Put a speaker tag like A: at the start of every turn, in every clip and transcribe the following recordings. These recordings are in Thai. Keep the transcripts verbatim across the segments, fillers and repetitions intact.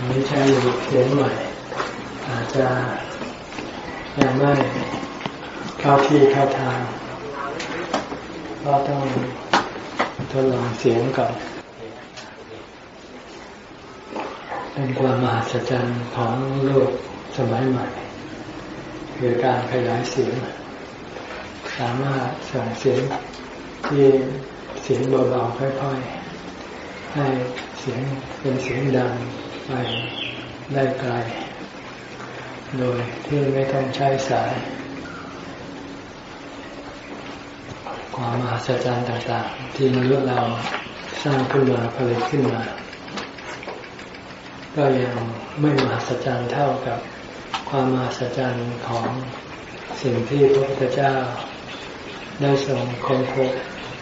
A: นี้ใช้เสียงใหม่อาจจะยังไม่เข้าที่เข้าทางก็ต้องทดลองเสียงก่อนเป็นความมหัศจรรย์ของโลกสมัยใหม่คือการขยายเสียงสามารถส่งเสียงที่เสียงเบาๆค่อยๆให้เสียงเป็นเสียงดังไปได้ไกลโดยที่ไม่ต้องใช้สายความมหัศจรรย์ต่างๆที่มนุษย์เราสร้างขึ้นมาผลิตขึ้นมาก็ยังไม่มหัศจรรย์เท่ากับความมหัศจรรย์ของสิ่งที่พระพุทธเจ้าได้ทรงค้นพบ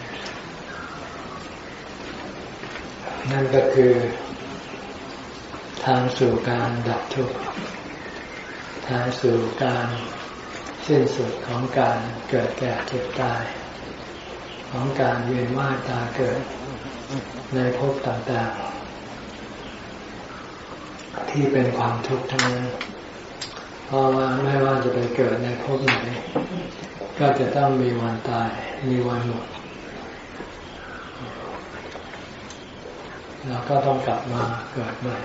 A: นั่นก็คือทางสู่การดับทุกข์ทางสู่การสิ้นสุดของการเกิดแก่เจ็บตายของการเวียนว่ายตายเกิดในภพต่างๆที่เป็นความทุกข์ทั้งนั้นเพราะว่าไม่ว่าจะไปเกิดในภพไหนก็จะต้องมีวันตายมีวันหมดแล้วก็ต้องกลับมาเกิดใหม่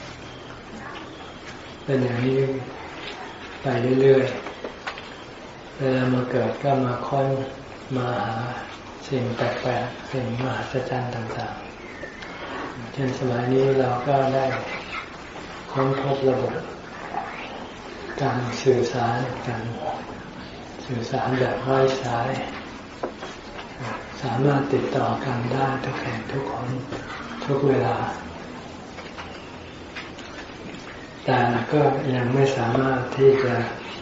A: เป็นอย่างนี้ไปเรื่อยๆเวลามาเกิดก็มาค้นมาหาสิ่งแปลกๆสิ่งมหัศจรรย์ต่างๆเช่นสมัยนี้เราก็ได้ค้นพบระบบการสื่อสารกันสื่อสารแบบไร้สายสามารถติดต่อกันได้ทุกแห่งทุกคนทุกเวลาแต่ก็ยังไม่สามารถที่จะ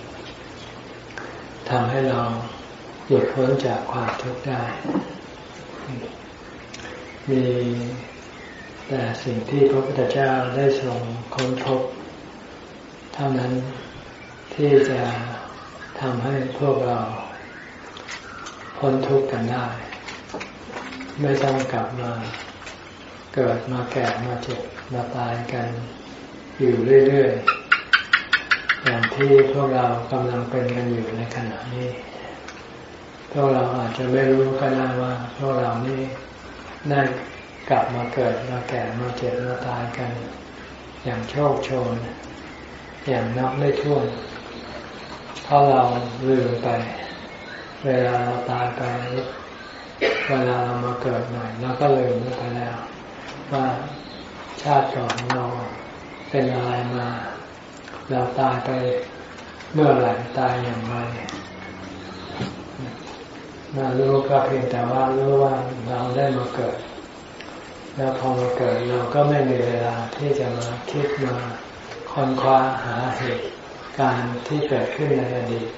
A: ทำให้เราหลุดพ้นจากความทุกข์ได้มีแต่สิ่งที่พระพุทธเจ้าได้ทรงค้นพบเท่านั้นที่จะทำให้พวกเราพ้นทุกข์กันได้ไม่ต้องกลับมาเกิดมาแก่มาเจ็บมาตายกันอยู่เรื่อยๆอย่างที่พวกเรากำลังเป็นกันอยู่ในขณะนี้พวกเราอาจจะไม่รู้ก็ได้ว่าพวกเรานี่ได้กลับมาเกิดมาแก่มาเจ็บมาตายกันอย่างโชคโชนอย่างนับไม่ถ้วนเพราะเราลืมไปเวลาเราตายไปเวลาเรามาเกิดใหม่เราก็ลืมไปแล้วว่าชาติก่อนเราเป็นอะไรมาเราตายไปเมื่อไหร่ตายอย่างไรมารู้ก็เพียงแต่ว่ารู้ว่าเราได้มาเกิดแล้วพอมาเกิดเราก็ไม่มีเวลาที่จะมาคิดมาค้นคว้าหาเหตุการณ์ที่เกิดขึ้นในอดีต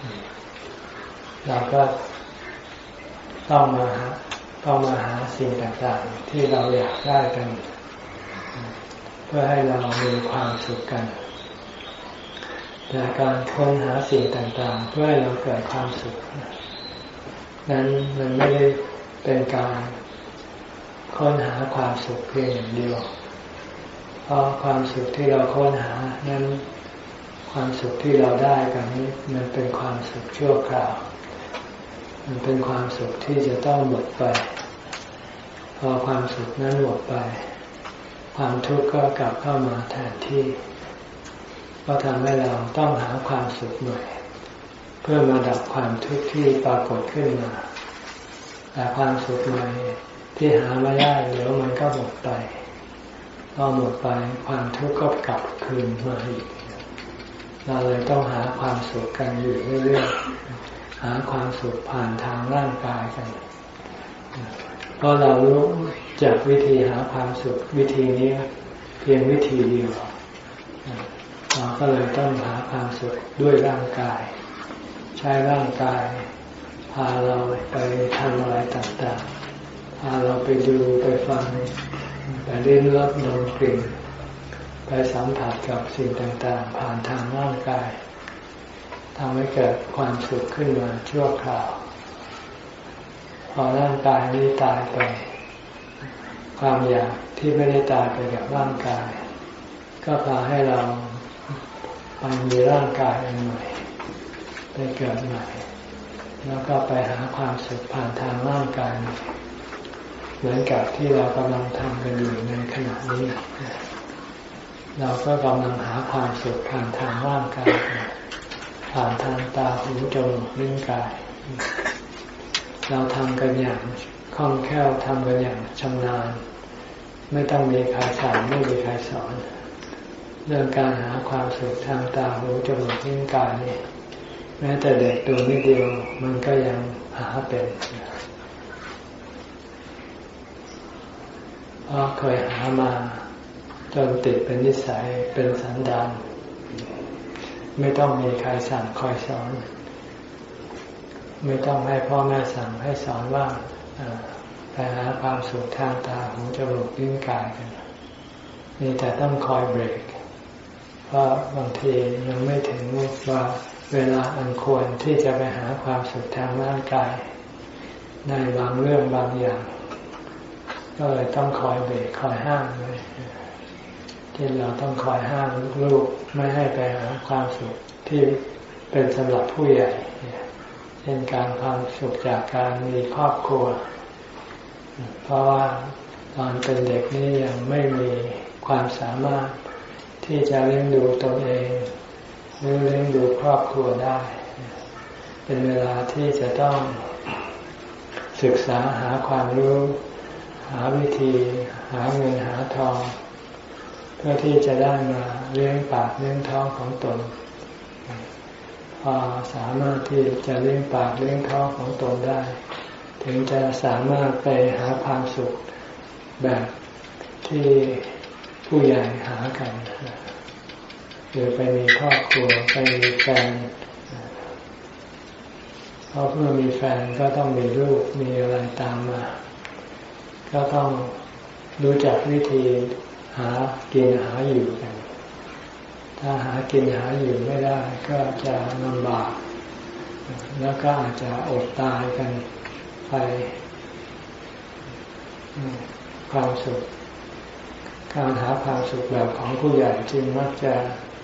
A: เราก็ต้องมาหาต้องมาหาสิ่งต่างๆที่เราอยากได้กันเพื่อให้เรามีความสุขกันแต่การค้นหาสิ่งต่างๆเพื่อให้เราเกิดความสุขนั้นมันไม่ได้เป็นการค้นหาความสุขเพียงอย่างเดียวเพราะความสุขที่เราค้นหานั้นความสุขที่เราได้กันนี้มันเป็นความสุขชั่วคราวมันเป็นความสุขที่จะต้องหมดไปพอความสุขนั้นหมดไปความทุกข์ก็กลับเข้ามาแทนที่ก็ทำให้เราต้องหาความสุขใหม่เพื่อมาดับความทุกข์ที่ปรากฏขึ้นมาแต่ความสุขใหม่ที่หาไม่ได้เดี๋ยวมันก็หมดไปพอหมดไปความทุกข์ก็กลับคืนมาอีกเราเลยต้องหาความสุขกันอยู่เรื่อยๆหาความสุขผ่านทางร่างกายกันเพราะเรารู้จากวิธีหาความสุขวิธีนี้เพียงวิธีเดียวเราก็เลยต้องหาความสุขด้วยร่างกายใช้ร่างกายพาเราไปทำอะไรต่างๆพาเราไปดูไปฟังไปเล่นรสดมกลิ่นไปสัมผัสกับสิ่งต่างๆผ่านทางร่างกายทำให้เกิดความสุขขึ้นมาชั่วคราวพอร่างกายนี้ตายไปความอยากที่ไม่ได้ตายไปกับร่างกาย กก็พาให้เราไปมีร่างกายอันใหม่ไปเกิดใหม่แล้วก็ไปหาความสุขผ่านทางร่างกายเหมือนกับที่เรากำลังทำกันอยู่ในขณะนี้เราก็กำลังหาความสุขผ่านทางร่างกายผ่านทางตาหูจมูกลิ้นกายเราทำกันอย่างคล่องแคล่วทำกันอย่างชำนาญไม่ต้องมีใครสอนไม่มีใครสอนเรื่องการหาความสุขทางตาหูจมูกลิ้นกายนี่แม้แต่เด็กตัวนิดเดียวมันก็ยังหาเป็นเพราะเคยหามาจนติดเป็นนิสัยเป็นสันดานไม่ต้องมีใครสั่งคอยสอนไม่ต้องให้พ่อแม่สั่งให้สอนว่าไปหาความสุขทางตาหูจมูกลิ้นกายกันมีแต่ต้องคอยเบรกเพราะบางทียังไม่ถึงว่าเวลาอันควรที่จะไปหาความสุขทางร่างกายในบางเรื่องบางอย่างก็เลยต้องคอยเบรกคอยห้ามเลยที่เราต้องคอยห้ามลูกไม่ให้ไปหาความสุขที่เป็นสำหรับผู้ใหญ่เช่นการความสุขจากการมีครอบครัวเพราะว่าตอนเป็นเด็กนี่ยังไม่มีความสามารถที่จะเลี้ยงดูตนเองหรือเลี้ยงดูครอบครัวได้เป็นเวลาที่จะต้องศึกษาหาความรู้หาวิธีหาเงินหาทองเพื่อที่จะได้มาเลี้ยงปากเลี้ยงท้องของตนพอสามารถที่จะเลี้ยงปากเลี้ยงท้องของตนได้ถึงจะสามารถไปหาความสุขแบบที่ผู้ใหญ่หากันหรือไปมีครอบครัวไปมีแฟนเพราะเมื่อมีแฟนก็ต้องมีลูกมีอะไรตามมาก็ต้องรู้จักวิธีหากินหาอยู่กันถ้าหากินหาอยู่ไม่ได้ก็จะลำบากแล้วก็อาจจะอดตายกันไปความสุขการหาความสุขแบบของผู้ใหญ่จึงมักจะ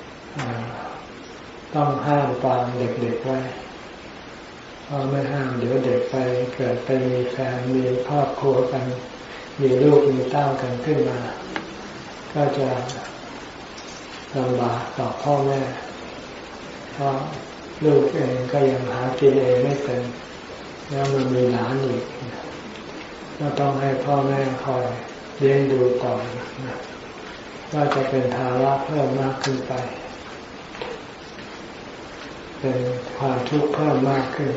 A: ต้องห้ามปรามเด็กๆไว้เพราะไม่ห้ามเดี๋ยวเด็กไปเกิดไปมีแฟนมีครอบครัวกันมีลูกมีเต้ากันขึ้นมาก็จะลำบากต่อพ่อแม่เพราะลูกเองก็ยังหากินเองไม่เป็นแล้วมันมีหลานอีกก็ต้องให้พ่อแม่คอยเลี้ยงดูต่อก็จะเป็นภาระเพิ่มมากขึ้นไปเป็นความทุกข์เพิ่มมากขึ้น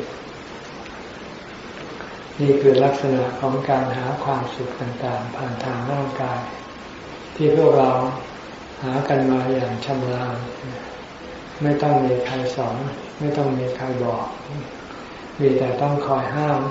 A: นี่คือลักษณะของการหาความสุขต่างๆผ่านทางร่างกายที่พวกเราหากันมาอย่างชำนาญไม่ต้องมีใครสอนไม่ต้องมีใครบอกมีแต่ต้องคอยห้าม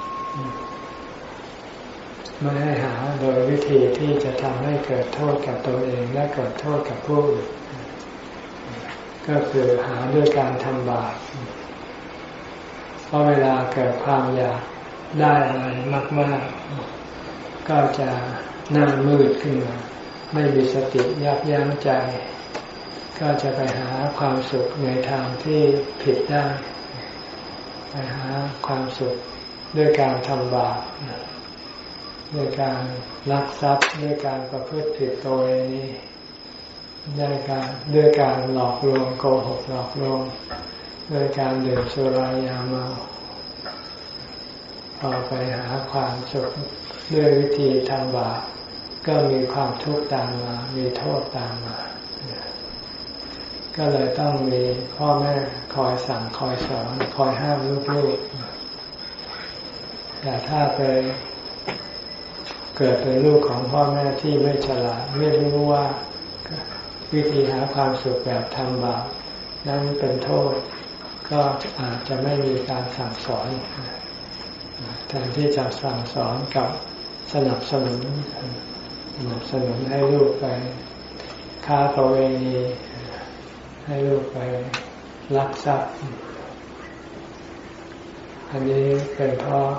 A: ไม่ให้หาโดยวิธีที่จะทำให้เกิดโทษกับตัวเองและเกิดโทษกับผู้อื่นก็คือหาด้วยการทำบาปเพราะเวลาเกิดความอยากได้อะไรมากๆก็จะหน้ามืดขึ้นมาไม่มีสติยับยั้งใจก็จะไปหาความสุขในทางที่ผิดได้ไปหาความสุขด้วยการทำบาปด้วยการลักทรัพย์ด้วยการประพฤติผิดตัวเองนี้ด้วยการด้วยการหลอกลวงโกหกหลอกลวงด้วยการดื่มสุรายาเมาพอไปหาความสุขด้วยวิธีทำบาปก็มีความทุกข์ตามมามีโทษตามมาก็เลยต้องมีพ่อแม่คอยสั่งคอยสอนคอยห้ามลูกๆแต่ถ้าไปเกิดเป็นลูกของพ่อแม่ที่ไม่ฉลาดไม่รู้ว่าวิธีหาความสุขแบบทำบาปนั้นเป็นโทษก็อาจจะไม่มีการสั่งสอนแทนที่จะสั่งสอนกับสนับสนุนสนับสนุนให้ลูกไปค้าประเวณีให้ลูกไปลักทรัพย์อันนี้เป็นเพราะ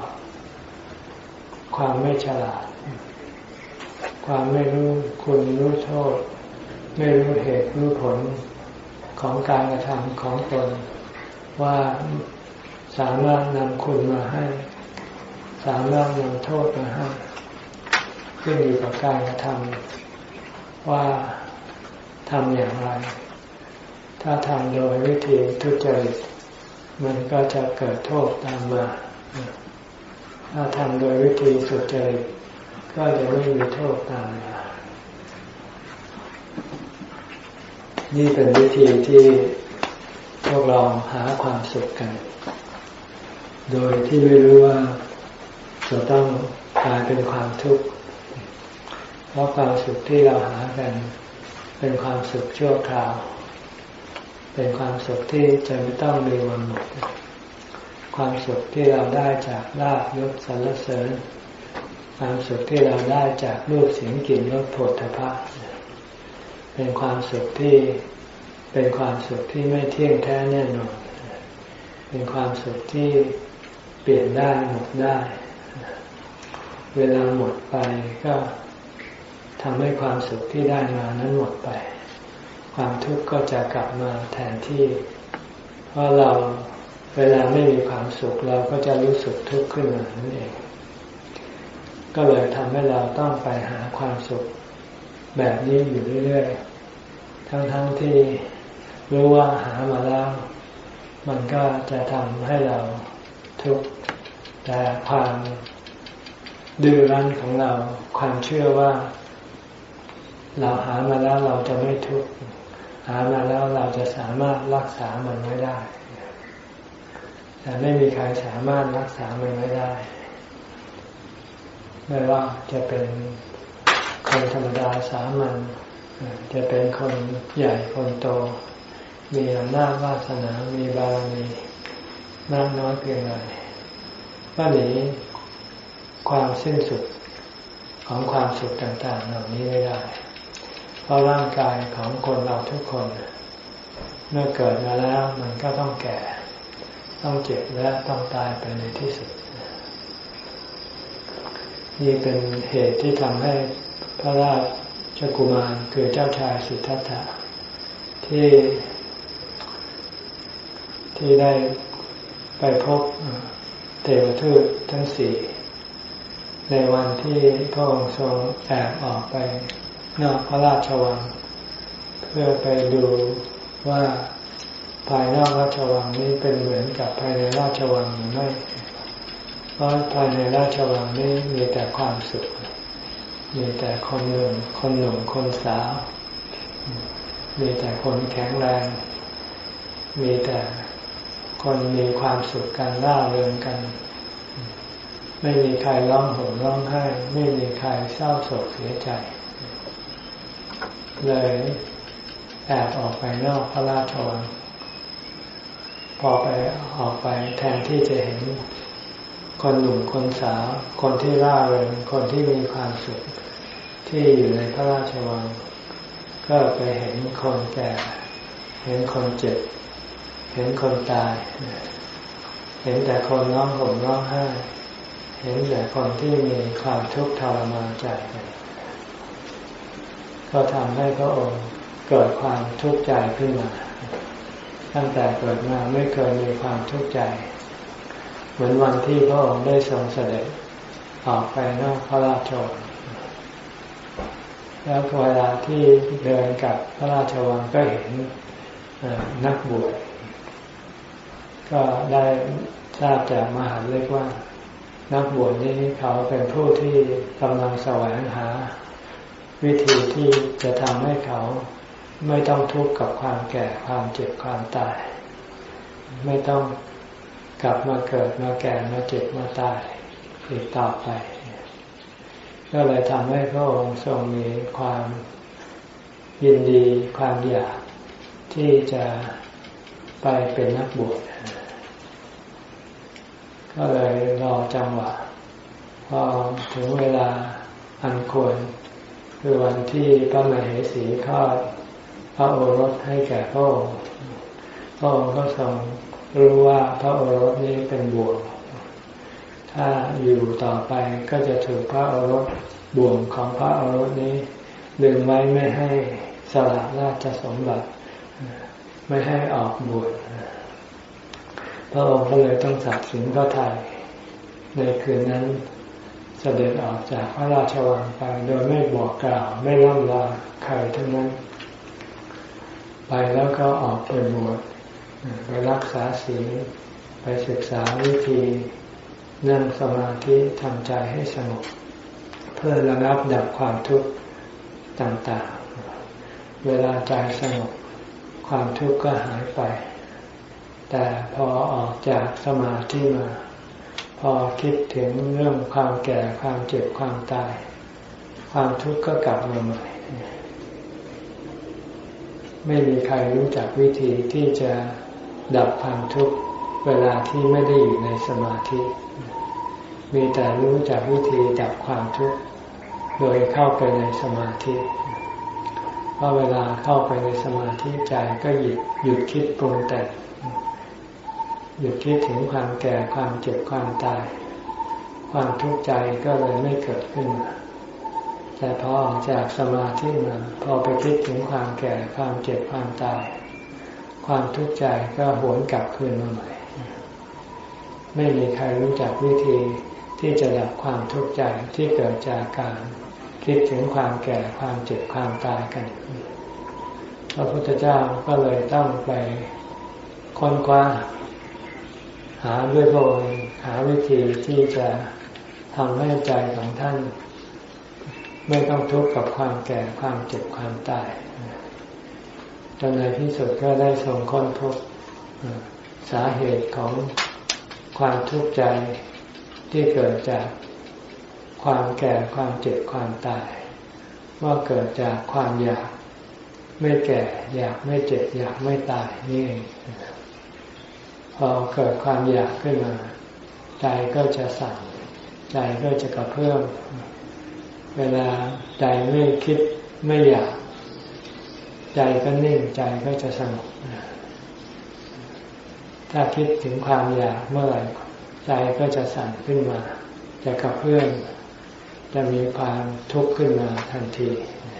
A: ความไม่ฉลาดความไม่รู้คุณรู้โทษไม่รู้เหตุรู้ผลของการกระทำของตนว่าสามารถนำคุณมาให้สามารถนำโทษมาให้ขึ้นอยู่กับการกระทำว่าทำอย่างไรถ้าทำโดยวิธีทุจริตมันก็จะเกิดโทษตามมาถ้าทำโดยวิธีสุจริตก็จะไม่มีโทษตามมานี่เป็นวิธีที่พวกเราหาความสุขกันโดยที่ไม่รู้ว่าจะต้องกลายเป็นความทุกข์เพราะความสุขที่เราหากันเป็นความสุขชั่วคราวเป็นความสุขที่จะไม่ต้องมีวันหมดความสุขที่เราได้จากลาภยศสรรเสริญความสุขที่เราได้จากรูปเสียงกลิ่นรสโผฏฐัพพะเป็นความสุขที่เป็นความสุขที่ไม่เที่ยงแท้แน่นอนเป็นความสุขที่เปลี่ยนได้หมดได้เวลาหมดไปก็ทำให้ความสุขที่ได้มานั้นหมดไปความทุกข์ก็จะกลับมาแทนที่เพราะเราเวลาไม่มีความสุขเราก็จะรู้สึกทุกข์ขึ้นมานั่นเองก็เลยทำให้เราต้องไปหาความสุขแบบนี้อยู่เรื่อยๆทั้งๆที่รู้ว่าหามาแล้วมันก็จะทำให้เราทุกข์แต่ความดื้อรั้นของเราความเชื่อว่าเราหามาแล้วเราจะไม่ทุกข์หามาแล้วเราจะสามารถรักษามันไว้ได้แต่ไม่มีใครสามารถรักษามันไว้ได้ไม่ว่าจะเป็นคนธรรมดาสามัญจะเป็นคนใหญ่คนโตมีอำนาจวาสนามีบารมีมากน้อยเพียงไรก็หนีความสิ้นสุดของความสุขต่างๆเหล่านี้ไม่ได้เพราะร่างกายของคนเราทุกคนเมื่อเกิดมาแล้วมันก็ต้องแก่ต้องเจ็บและต้องตายไปในที่สุดนี่เป็นเหตุที่ทำให้พระราชกุมารคือเจ้าชายสิทธัตถะที่ที่ได้ไปพบเทวทูตทั้งสี่ในวันที่พระองค์ทรงแอบออกไปนอกพระราชวังเพื่อไปดูว่าภายนอกราชวังนี้เป็นเหมือนกับภายในราชวังหรือไม่เพราะภายในราชวังนี้มีแต่ความสุขมีแต่คนหนุ่มคนหนุ่มคนสาวมีแต่คนแข็งแรงมีแต่คนมีความสุขกันร่าเริงกันไม่มีใครร้องห่มร้องไห้ไม่มีใครเศร้าโศกเสียใจเลยแอบออกไปนอกพระราชวังพอไปออกไปแทนที่จะเห็นคนหนุ่มคนสาวคนที่ร่าเริงคนที่มีความสุขที่อยู่ในพระราชวังก็ไปเห็นคนแก่เห็นคนเจ็บเห็นคนตายเห็นแต่คนร้องห่มร้องไห้เห็นแต่คนที่มีความทุกข์ทรมานใจก็ทำให้พระองค์เกิดความทุกข์ใจขึ้นมาตั้งแต่เกิดมาไม่เคยมีความทุกข์ใจเหมือนวันที่พระองค์ได้ทรงเสด็จออกไปนอกพระราชวังแล้วเวลาที่เดินกลับพระราชวังก็เห็นนักบวชก็ได้ทราบจากมหาเล็กว่านักบวชนี้เขาเป็นผู้ที่กำลังแสวงหาวิธีที่จะทำให้เขาไม่ต้องทุกข์กับความแก่ความเจ็บความตายไม่ต้องกลับมาเกิดมาแก่มาเจ็บมาตายอีกต่อไปก็เลยทำให้พระองค์ทรงมีความยินดีความอยากที่จะไปเป็นนักบวชก็เลยรอจังหวะพอถึงเวลาอันควรคือวันที่พระมเหสีคลอดพระโอรสให้แก่พระองค์พระองค์ก็ทรงรู้ว่าพระโอรสนี้เป็นบ่วงถ้าอยู่ต่อไปก็จะถูกพระโอรสบ่วงของพระโอรสนี้ดึงไว้ไม่ให้สละราชสมบัติไม่ให้ออกบวชพระองค์ก็เลยต้องตัดสินพระทัยในคืนนั้นเสด็จออกจากพระราชวังไปโดยไม่บอกกล่าวไม่ล่ำลาใครทั้งนั้นไปแล้วก็ออกไปบวชไปรักษาศีลไปศึกษาวิธีนั่งสมาธิทำใจให้สงบเพื่อระงับดับความทุกข์ต่างๆเวลาใจสงบความทุกข์ก็หายไปแต่พอออกจากสมาธิมาพอคิดถึงเรื่องความแก่ความเจ็บความตายความทุกข์ก็กลับมาใหม่ไม่มีใครรู้จักวิธีที่จะดับความทุกข์เวลาที่ไม่ได้อยู่ในสมาธิมีแต่รู้จักวิธีดับความทุกข์โดยเข้าไปในสมาธิเพราะเวลาเข้าไปในสมาธิใจก็หยุดหยุดคิดปรุงแต่งหยุดคิดถึงความแก่ความเจ็บความตายความทุกข์ใจก็เลยไม่เกิดขึ้นแต่พอออกจากสมาธิมาพอไปคิดถึงความแก่ความเจ็บความตายความทุกข์ใจก็หวนกลับคืนมาใหม่ไม่มีใครรู้จักวิธีที่จะดับความทุกข์ใจที่เกิดจากการคิดถึงความแก่ความเจ็บความตายกันพระพุทธเจ้าก็เลยต้องไปค้นคว้าหาด้วยพระองค์หาวิธีที่จะทำให้ใจของท่านไม่ต้องทุกข์กับความแก่ความเจ็บความตายจนในที่สุดก็ได้ทรงค้นพบสาเหตุของความทุกข์ใจที่เกิดจากความแก่ความเจ็บความตายว่าเกิดจากความอยากไม่แก่อยากไม่เจ็บอยากไม่ตายนี่เองพอเกิดความอยากขึ้นมาใจก็จะสั่นใจก็จะกระเพื่อมเวลาใจไม่คิดไม่อยากใจก็นิ่งใจก็จะสงบถ้าคิดถึงความอยากเมื่อไหร่ใจก็จะสั่นขึ้นมาจะกระเพื่อมจะมีความทุกข์ขึ้นมาทันที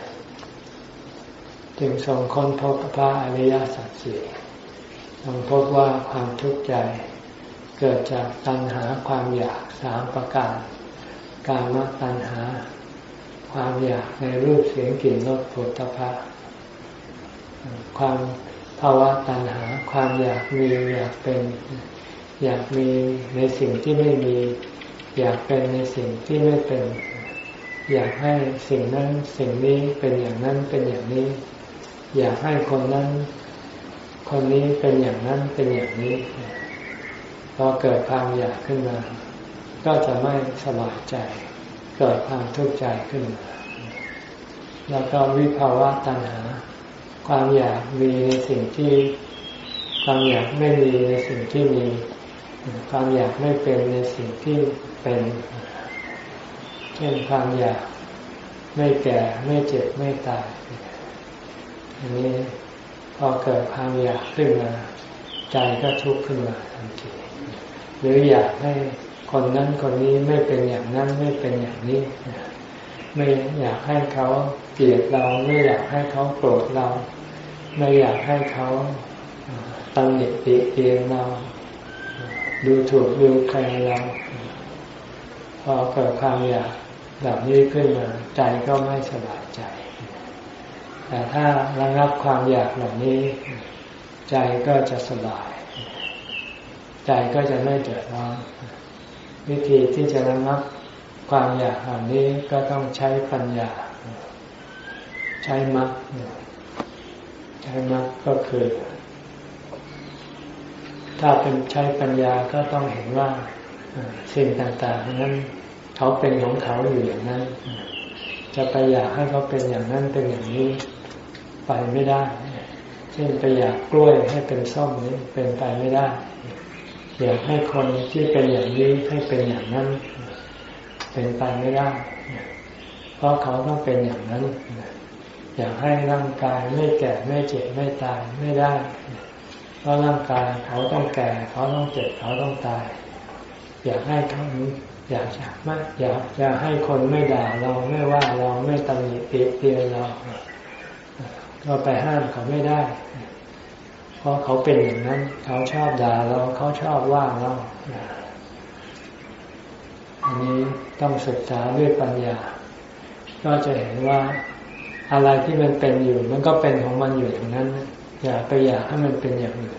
A: จึงทรงค้นพบพระอริยสัจสี่ทรงพบว่าความทุกข์ใจเกิดจากตัณหาความอยากสามประการกามตัณหาความอยากในรูปเสียงกลิ่นรสโผฏฐัพพะความภาวะตัณหาความอยากมีอยากเป็นอยากมีในสิ่งที่ไม่มีอยากเป็นในสิ่งที่ไม่เป็นอยากให้สิ่งนั้นสิ่งนี้เป็นอย่างนั้นเป็นอย่างนี้อยากให้คนนั้นคนนี้เป็นอย่างนั้นเป็นอย่างนี้พอเกิดความอยากขึ้นมาก็จะไม่สบายใจเกิดความทุกข์ใจขึ้นมาแล้วก็วิภาวะตัณหาความอยากมีในสิ่งที่ความอยากไม่มีในสิ่งที่มีความอยากไม่เป็นในสิ่งที่เป็นเช่นความอยากไม่แก่ไม่เจ็บไม่ตายอันนี้พอเกิดความอยากขึ้นมาใจก็ทุกข์ขึ้นมาทันทีหรืออยากให้คนนั้นคนนี้ไม่เป็นอย่างนั้นไม่เป็นอย่างนี้ไม่อยากให้เขาเกลียดเราไม่อยากให้เขาโกรธเราไม่อยากให้เขาตำหนิติเตียนเราดูถูกดูแคลนเราพอเกิดความอยากแบบนี้ขึ้นมาใจก็ไม่สบายใจแต่ถ้าระงับความอยากเหล่านี้ใจก็จะสบายใจก็จะไม่เดือดร้อนวิธีที่จะระงับความอยากเหล่านี้ก็ต้องใช้ปัญญาใช้มรรคใช้มรรคก็คือถ้าเป็นใช้ปัญญาก็ต้องเห็นว่าสิ่งต่างๆนั้นเขาเป็นของเขาอยู่อย่างนั้นจะไปอยากให้เขาเป็นอย่างนั้นเป็นอย่างนี้ไปไม่ได้เช่นไปอยากกล้วยให้เป็นส้มนี้เป็นไปไม่ได้อยากให้คนที่เป็นอย่างนี้ให้เป็นอย่างนั้นเป็นไปไม่ได้เพราะเขาต้องเป็นอย่างนั้นอยากให้ร่างกายไม่แก่ไม่เจ็บไม่ตายไม่ได้เพราะร่างกายเขาต้องแก่เขาต้องเจ็บเขาต้องตายอยากให้เขาอยากจะไม่อยากจะให้คนไม่ด่าเราไม่ว่าเราไม่ตำหนิติเตียนเราก็ไปห้ามเขาไม่ได้เพราะเขาเป็นอย่างนั้นเขาชอบด่าเราเขาชอบว่าเราอันนี้ต้องศึกษาด้วยปัญญาก็จะเห็นว่าอะไรที่มันเป็นอยู่มันก็เป็นของมันอยู่อย่างนั้นอย่าไปอยากให้มันเป็นอย่างอื่น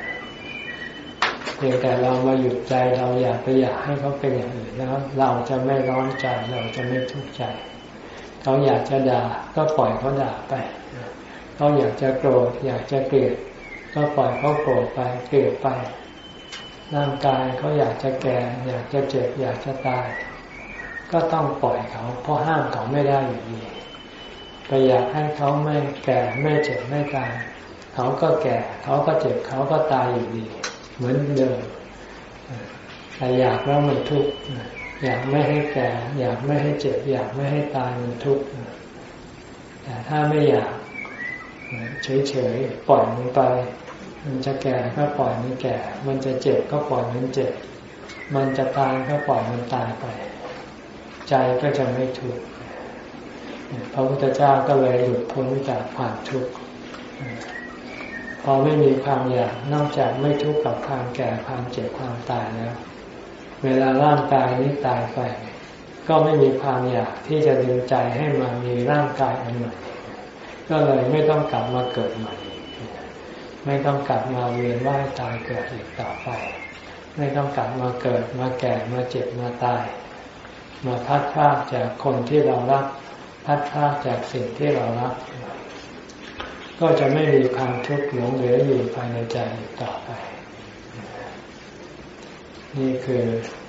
A: เพียงแต่เรามาหยุดใจเราอยากไปอยากให้เขาเป็นอย่างอื่นแล้วเราจะไม่ร้อนใจเราจะไม่ทุกข์ใจเขาอยากจะด่าก็ปล่อยเขาด่าไปเขาอยากจะโกรธอยากจะเกลียดก็ปล่อยเขาโกรธไปเกลียดไปร่างกายเขาอยากจะแก่อยากจะเจ็บอยากจะตายก็ต้องปล่อยเขาเพราะห้ามเขาไม่ได้อยู่ดีไปอยากให้เขาไม่แก่ไม่เจ็บไม่ตายเขาก็แก่เขาก็เจ็บเขาก็ตายอยู่ดีเหมือนเดิมแต่อยากแล้วมันทุกข์อยากไม่ให้แก่อยากไม่ให้เจ็บอยากไม่ให้ตายมันทุกข์แต่ถ้าไม่อยากเฉยๆปล่อยมันไปมันจะแก่ก็ปล่อยมันแก่มันจะเจ็บก็ปล่อยมันเจ็บมันจะตายก็ปล่อยมันตายไปใจก็จะไม่ทุกข์พระพุทธเจ้าก็เลยหลุดพ้นจากความทุกข์พอไม่มีความอยากนอกจากไม่ทุกข์กับความแก่ความเจ็บความตายแล้วเวลาร่างกายนี้ตายไปก็ไม่มีความอยากที่จะดึงใจให้มามีร่างกายอันใหม่ก็เลยไม่ต้องกลับมาเกิดใหม่ไม่ต้องกลับมาเวียนว่ายตายเกิดอีกต่อไปไม่ต้องกลับมาเกิดมาแก่มาเจ็บมาตายมาพัดพรากจากคนที่เรารักพัดพรากจากสิ่งที่เรารักก็จะไม่มีความทุกข์หลงเหลืออยู่ภายในใจอีกต่อไปนี่คือ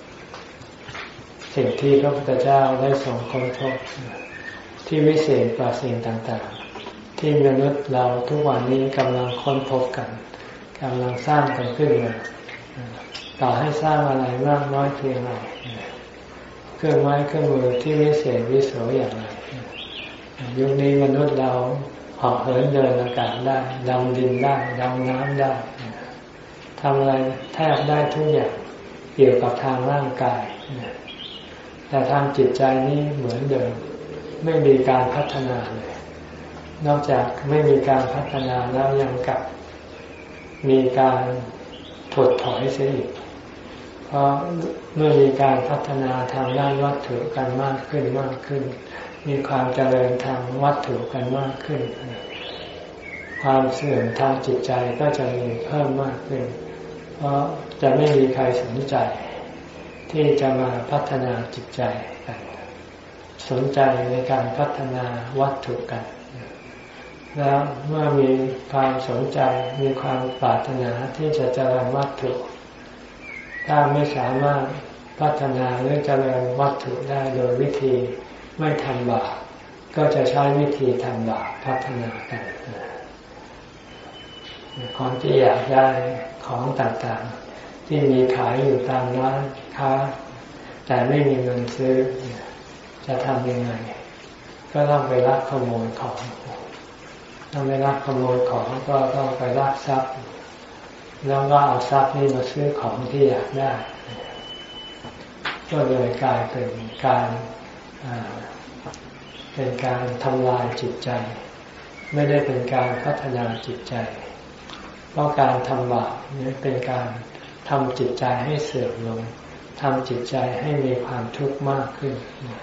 A: สิ่งที่พระพุทธเจ้าได้ทรงค้นพบที่วิเศษกว่าสิ่งต่างๆที่มนุษย์เราทุกวันนี้กำลังค้นพบกันกำลังสร้างกันขึ้นมาต่อให้สร้างอะไรมากน้อยเพียงไรเครื่องไม้เครื่องมือที่วิเศษวิโสอย่างไรยุคนี้มนุษย์เราเหาะเหินเดินอากาศได้ดำดินได้ดำน้ำได้ทำอะไรแทบได้ทุกอย่างเกี่ยวกับทางร่างกายแต่ทางจิตใจนี้เหมือนเดิมไม่มีการพัฒนาเลยนอกจากไม่มีการพัฒนาแล้วยังกับมีการถดถอยเสียอีกเพราะเมื่อมีการพัฒนาทางด้านวัตถุกันมากขึ้นมากขึ้นมีความเจริญทางวัตถุกันมากขึ้นความเสื่อมทางจิตใจก็จะมีเพิ่มมากขึ้นเพราะจะไม่มีใครสนใจที่จะมาพัฒนาจิตใจกันสนใจในการพัฒนาวัตถุกันแล้วเมื่อมีความสนใจมีความปรารถนาที่จะเจริญวัตถุถ้าไม่สามารถพัฒนาหรือเจริญวัตถุได้โดยวิธีไม่ทำบาปก็จะใช้วิธีทำบาปพัฒนากันคนที่อยากได้ของต่างๆที่มีขายอยู่ตามร้านค้าแต่ไม่มีเงินซื้อจะทำยังไงก็ต้องไปลักขโมยของถ้าไม่ลักขโมยของก็ต้องไปลักทรัพย์แล้วก็เอาทรัพย์นี้มาซื้อของที่อยากได้ก็เลยกลายเป็นการเป็นการทำลายจิตใจไม่ได้เป็นการพัฒนาจิตใจเพราะการทำบาปนี้เป็นการทำจิตใจให้เสื่อมลงทำจิตใจให้มีความทุกข์มากขึ้น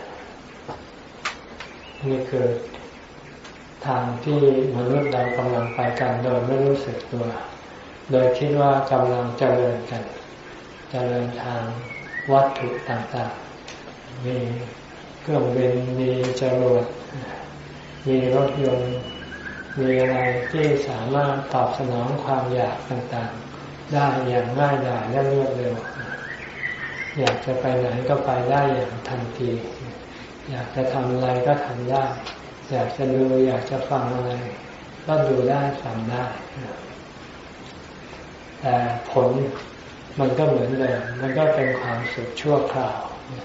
A: นี่คือทางที่มนุษย์เรากำลังไปกันโดยไม่รู้สึกตัวโดยคิดว่ากำลังเจริญกันเจริญทางวัตถุต่างๆมีเครื่องบินมีจรวดมีรถยนต์มีอะไรที่สามารถตอบสนองความอยากต่างๆได้อย่างง่ายดายและรวดเร็วอยากจะไปไหนก็ไปได้อย่างทันทีอยากจะทำอะไรก็ทำได้อยากจะดูอยากจะฟังอะไรก็ดูได้ฟังได้แต่ผลมันก็เหมือนเดิมมันก็เป็นความสุขชั่วคราว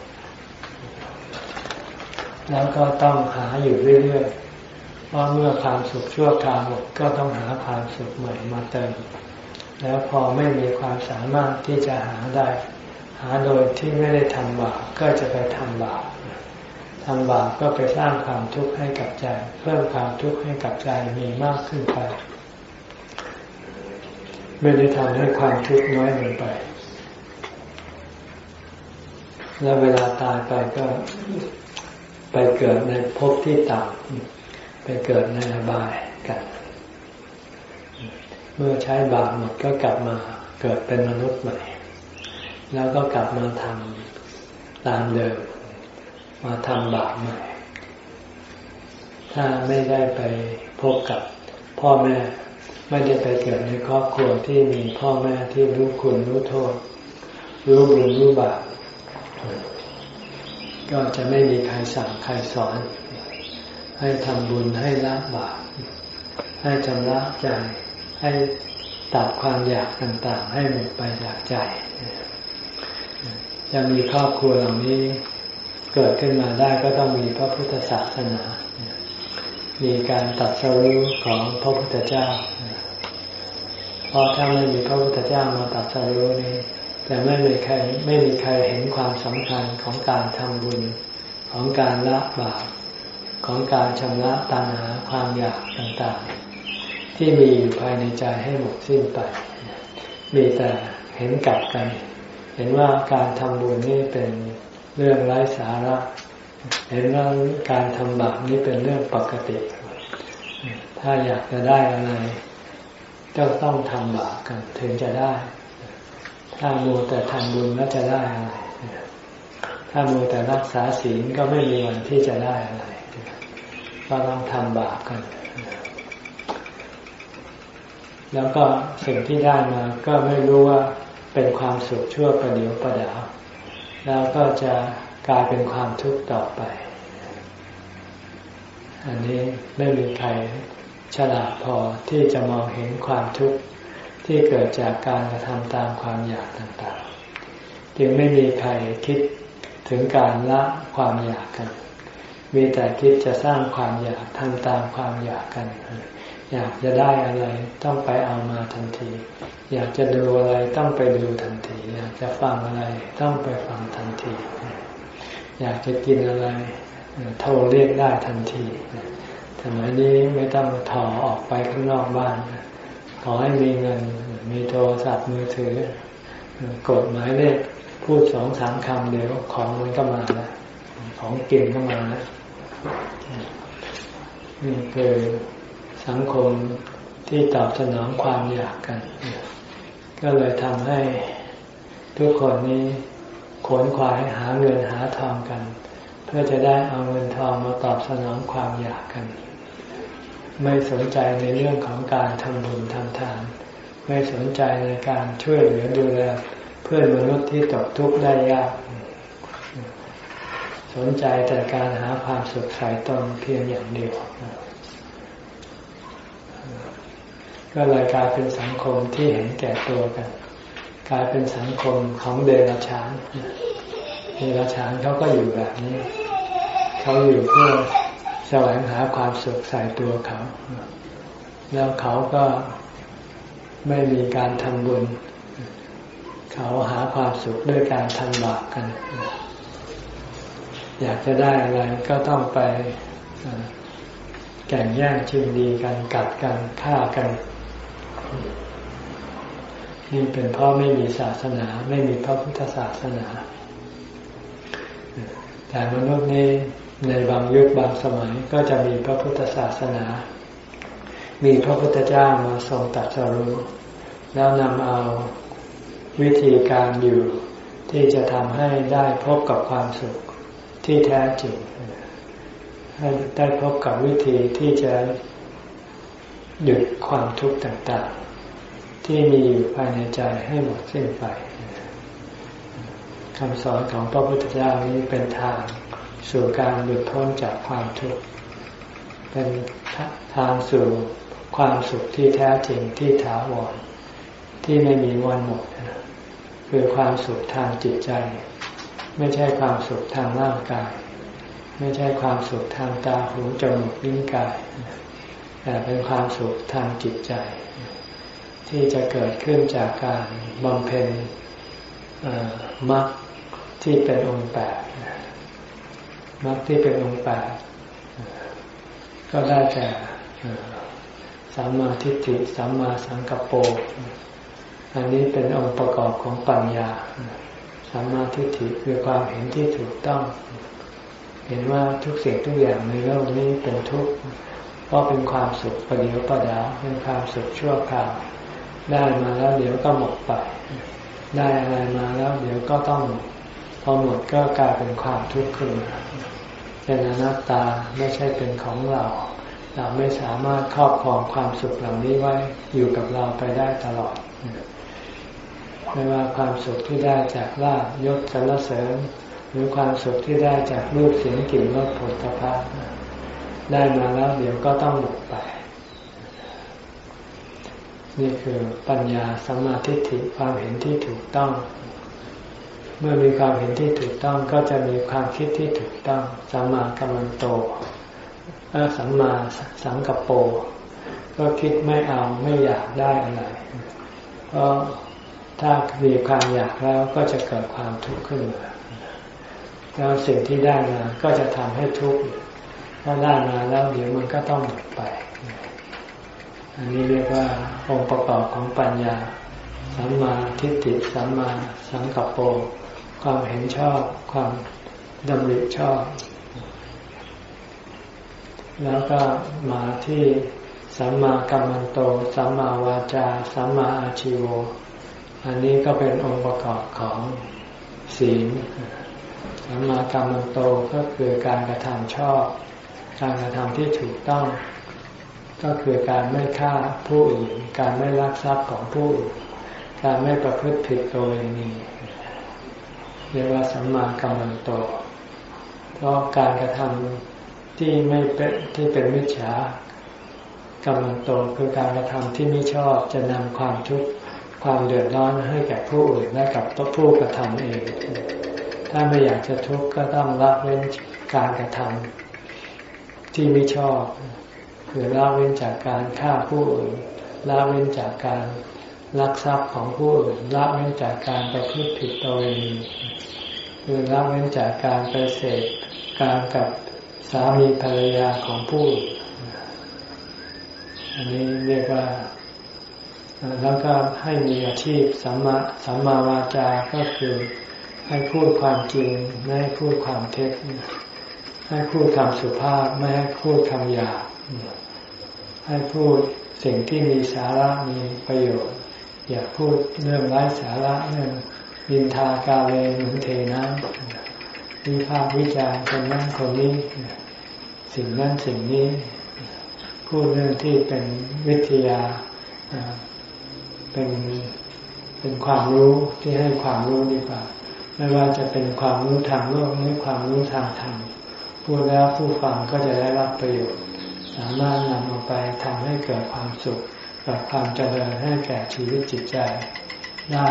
A: แล้วก็ต้องหาอยู่เรื่อยๆเพราะเมื่อความสุขชั่วคราวหมดก็ต้องหาความสุขใหม่มาเติมแล้วพอไม่มีความสามารถที่จะหาได้หาโดยที่ไม่ได้ทำบาปก็จะไปทำบาปททำบาปก็ไปสร้างความทุกข์ให้กับใจเพิ่มความทุกข์ให้กับใจมีมากขึ้นไปไม่ได้ทำให้ความทุกข์น้อยลงไปแล้วเวลาตายไปก็ไปเกิดในภพที่ต่ำไปเกิดในอบายกันเมื่อใช้บาปหมดก็กลับมาเกิดเป็นมนุษย์ใหม่แล้วก็กลับมาทำตามเดิมมาทำบาปใหม่ถ้าไม่ได้ไปพบกับพ่อแม่ไม่ได้ไปเกิดในครอบครัวที่มีพ่อแม่ที่รู้คุณรู้โทษรู้บุญรู้บาปก็จะไม่มีใครสั่งใครสอนให้ทำบุญให้ละบาปให้ชำระใจให้ตัดความอยากต่างๆให้หมดไปจากใจจะมีครอบครัวเหล่านี้เกิดขึ้นมาได้ก็ต้องมีพระพุทธศาสนามีการตรัสรู้ของพระพุทธเจ้าเพราะถ้าไม่มีพระพุทธเจ้ามาตรัสรู้นี้แต่ไม่มีใครไม่มีใครเห็นความสำคัญของการทำบุญของการละบาปของการชำระตัณหาความอยากต่างๆที่มีอยู่ภายในใจให้หมดสิ้นไปมีแต่เห็นกลับกันเห็นว่าการทำบุญนี่เป็นเรื่องไร้สาระเห็นว่าการทำบาปนี่เป็นเรื่องปกติถ้าอยากจะได้อะไรก็ต้องทำบาปกันถึงจะได้ถ้ามัวแต่ทำบุญแล้วจะได้อะไรถ้ามัวแต่รักษาศีลก็ไม่มีวันที่จะได้อะไรก็ต้องทำบาปกันแล้วก็สิ่งที่ได้มาก็ไม่รู้ว่าเป็นความสุขชั่วประเดี๋ยวประดาวแล้วก็จะกลายเป็นความทุกข์ต่อไปอันนี้ไม่มีใครฉลาดพอที่จะมองเห็นความทุกข์ที่เกิดจากการกระทำตามความอยากต่างๆจึงไม่มีใครคิดถึงการละความอยากกันมีแต่คิดจะสร้างความอยากทำตามความอยากกันอยากจะได้อะไรต้องไปเอามาทันทีอยากจะดูอะไรต้องไปดูทันทีอยากจะฟังอะไรต้องไปฟังทันทีอยากจะกินอะไรโทรเรียกได้ทันทีสมัยนี้ไม่ต้องถอออกไปข้างนอกบ้านขอให้มีเงินมีโทรศัพท์มือถือกดหมายเลขพูดสองสามคำเดี๋ยวของมันก็มาแล้วของกินก็มาแล้วนี่คือสังคมที่ตอบสนองความอยากกันก็เลยทำให้ทุกคนนี้ขวนขวายหาเงินหาทองกันเพื่อจะได้เอาเงินทองมาตอบสนองความอยากกันไม่สนใจในเรื่องของการทำบุญทำทานไม่สนใจในการช่วยเหลือดูแลเพื่อนมนุษย์ที่ตกทุกข์ได้ยากสนใจแต่การหาความสุขใส่ตนเพียงอย่างเดียวก็เลยกลายเป็นสังคมที่เห็นแก่ตัวกันกลายเป็นสังคมของเดรัจฉานเดรัจฉานเขาก็อยู่แบบนี้เขาอยู่เพื่อแสวงหาความสุขใส่ตัวเขาแล้วเขาก็ไม่มีการทำบุญเขาหาความสุขด้วยการทำบาปกันอยากจะได้อะไรก็ต้องไปแข่งแย่งชิงดีกันกัดกันฆ่ากันนี่เป็นเพราะไม่มีศาสนาไม่มีพระพุทธศาสนาแต่มนุษย์นี่ในบางยุคบางสมัยก็จะมีพระพุทธศาสนามีพระพุทธเจ้ามาทรงตรัสรู้แล้วนำเอาวิธีการอยู่ที่จะทำให้ได้พบกับความสุขที่แท้จริงให้ได้พบกับวิธีที่จะหยุดความทุกข์ต่างๆที่มีอยู่ภายในใจให้หมดสิ้นไปคำสอนของพระพุทธเจ้านี้เป็นทางสู่การหลุดพ้นจากความทุกข์เป็นทางสู่ความสุขที่แท้จริงที่ถาวรที่ไม่มีวันหมดคือความสุขทางจิตใจไม่ใช่ความสุขทางร่างกายไม่ใช่ความสุขทางตาหูจมูกลิ้นกายแต่เป็นความสุขทางจิตใจที่จะเกิดขึ้นจากการบำเพ็ญมรรคที่เป็นองค์แปดมรรคที่เป็นองค์แปดก็ได้แก่สัมมาทิฏฐิสัมมาสังกัปโปอันนี้เป็นองค์ประกอบของปัญญาสัมมาทิฏฐิคือความเห็นที่ถูกต้องเห็นว่าทุกสิ่งทุกอย่างในโลกนี้เป็นทุกข์เพราะเป็นความสุขประเดียวประดาวเป็นความสุขชั่วคราวได้มาแล้วเดี๋ยวก็หมดไปได้อะไรมาแล้วเดี๋ยวก็ต้องพอหมดก็กลายเป็นความทุกข์ขึ้นมาเป็นอนัตตาไม่ใช่เป็นของเราเราไม่สามารถครอบครองความสุขเหล่านี้ไว้อยู่กับเราไปได้ตลอดไม่ว่าความสุขที่ได้จากลาภยศสรรเสริญหรือความสุขที่ได้จากรูปเสียงกลิ่นรสโผฏฐัพพะได้มาแล้วเดี๋ยวก็ต้องหมดไปนี่คือปัญญาสัมมาทิฏฐิความเห็นที่ถูกต้องเมื่อมีความเห็นที่ถูกต้องก็จะมีความคิดที่ถูกต้องสัมมากัมมันโตสัมมาสังกัปโปก็คิดไม่เอาไม่อยากได้อะไรเพราะถ้ามีความอยากแล้วก็จะเกิดความทุกข์ขึ้นมาแล้วสิ่งที่ได้มาก็จะทำให้ทุกข์เพราะได้มาแล้วเดี๋ยวมันก็ต้องหมดไปอันนี้เรียกว่าองค์ประกอบของปัญญาสัมมาทิฏฐิสัมมาสังกัปโปความเห็นชอบความดำริชอบแล้วก็มาที่สัมมากัมมันโตสัมมาวาจาสัมมาอาชีโวอันนี้ก็เป็นองค์ประกอบของศีลสัมมากัมมันโตก็คือการกระทำชอบการกระทำที่ถูกต้องก็คือการไม่ฆ่าผู้อื่นการไม่ลักทรัพย์ของผู้อื่นการไม่ประพฤติผิดประเวณีเรียกว่าสัมมากัมมันโตเพราะการกระทำที่ไม่เป็นที่เป็นมิจฉากัมมันโตคือการกระทำที่ไม่ชอบจะนำความทุกข์ความเดือดร้อนให้แก่ผู้อื่นและกับผู้กระทำเองถ้าไม่อยากจะทุกข์ก็ต้องละเว้นการกระทำที่ไม่ชอบคือละเว้นจากการฆ่าผู้อื่นละเว้นจากการลักทรัพย์ของผู้อื่นละเว้นจากการประพฤติผิดประเวณีคือละเว้นจากการไปเสพการกับสามีภรรยาของผู้อื่นอันนี้เรียกว่าแล้วก็ให้มีอาชีพสัมมาสัมมาวาจาก็คือให้พูดความจริงไม่ให้พูดความเท็จให้พูดคำสุภาพไม่ให้พูดคำหยาบให้พูดสิ่งที่มีสาระมีประโยชน์อย่าพูดเรื่องไร้สาระเรื่องนินทากาเลหนุนเทนะวิพากษ์วิจารณ์คนนั้นคนนี้สิ่งนั้นสิ่งนี้พูดเรื่องที่เป็นวิทยาเป็นเป็นความรู้ที่ให้ความรู้ดีกว่าไม่ว่าจะเป็นความรู้ทางโลกหรือความรู้ทางธรรมพูดแล้วผู้ฟังก็จะได้รับประโยชน์สามารถนำเอาไปทำให้เกิดความสุขเกิดความเจริญให้แก่ชีวิตจิตใจได้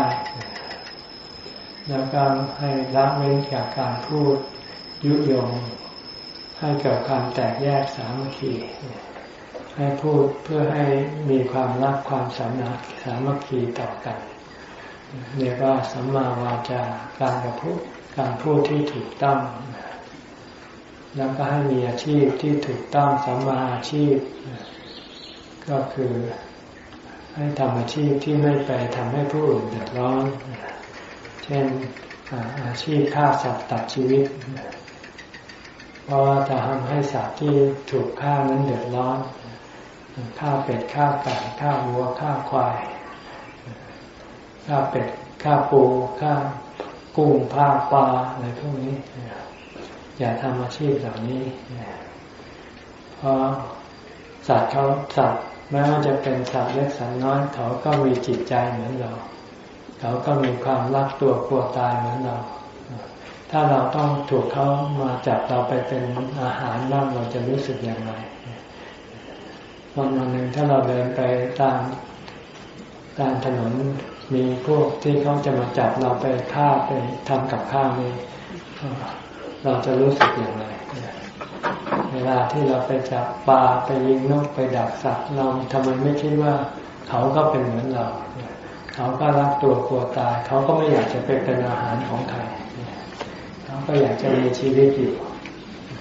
A: แล้วก็ให้ละเว้นจากการพูดยุยงให้เกิดความแตกแยกสามัคคีให้พูดเพื่อให้มีความรักความสามัคคีต่อกันเรียกว่าสัมมาวาจาการพูดการพูดที่ถูกต้องแล้วก็ให้มีอาชีพที่ถูกต้องสัมมาอาชีพก็คือให้ทำอาชีพที่ไม่ไปทำให้ผู้อื่นเดือดร้อนเช่นอาชีพฆ่าสัตว์ตัดชีวิตเพราะว่าจะทำให้สัตว์ที่ถูกฆ่านั้นเดือดร้อนฆ่าเป็ดฆ่าไก่ฆ่าวัวฆ่าควายฆ่าเป็ดฆ่าปูฆ่ากุ้งผ้าปลาอะไรพวกนี้อย่าทำอาชีพเหล่านี้เพราะสัตว์เขาสัตว์แม้ว่าจะเป็นสัตว์เล็กสัตว์น้อยเขาก็มีจิตใจเหมือนเราเขาก็มีความรักตัวกลัวตายเหมือนเราถ้าเราต้องถูกเขามาจับเราไปเป็นอาหารบ้างเราจะรู้สึกอย่างไรวันวันหนึ่งถ้าเราเดินไปตามตามถนนมีพวกที่เขาจะมาจับเราไปฆ่าไปทำกับข้าวนี่เราจะรู้สึกอย่างไรเวลาที่เราไปจับปลาไปยิงนกไปดักสัตว์เราทำไมไม่คิดว่าเขาก็เป็นเหมือนเราเขาก็รักตัวกลัวตายเขาก็ไม่อยากจะไปเป็นอาหารของใครเขาก็อยากจะมีชีวิตอยู่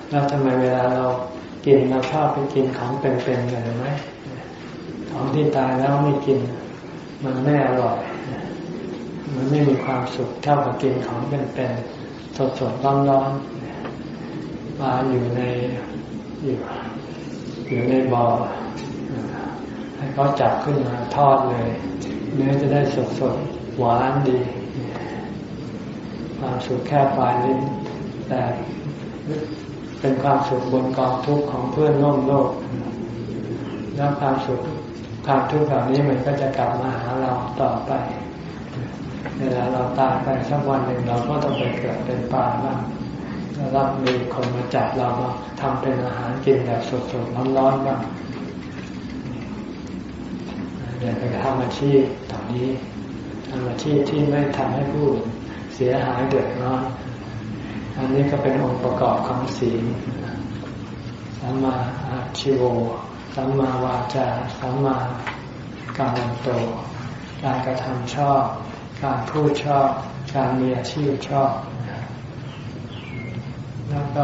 A: แล้วทำไมเวลาเรากินเราชอบไปกินของเป็นๆกันไหมของที่ตายแล้วไม่กินมันไม่อร่อยมันไม่มีความสุขเท่ากับกินของเป็นๆสดๆร้อนๆปลาอยู่ในอยู่อยู่ในบ่อให้เขาจับขึ้นมาทอดเลยเนื้อจะได้สดๆหวานดีความสุขแค่ปลายลิ้นแต่เป็นความสุขบนกองทุกข์ของเพื่อนร่วมโลกแล้วความสุขความทุกข์เหล่านี้มันก็จะกลับมาหาเราต่อไปเวลาเราตายไปสักวันหนึ่งเราก็ต้องไปเกิดเป็นปลาบ้างแล้วรับมีคนมาจับเรามาทำเป็นอาหารกินแบบสดๆร้อนๆบ้างอย่าไปทำอาชีพตอนนี้ทำอาชีพที่ไม่ทำให้ผู้เสียหายเดือดร้อนอันนี้ก็เป็นองค์ประกอบของศีลสัมมาอาชีโวสัมมาวาจาสัมมากัมมันโตการกระทำชอบการพูดชอบการมีอาชีพชอบแล้วก็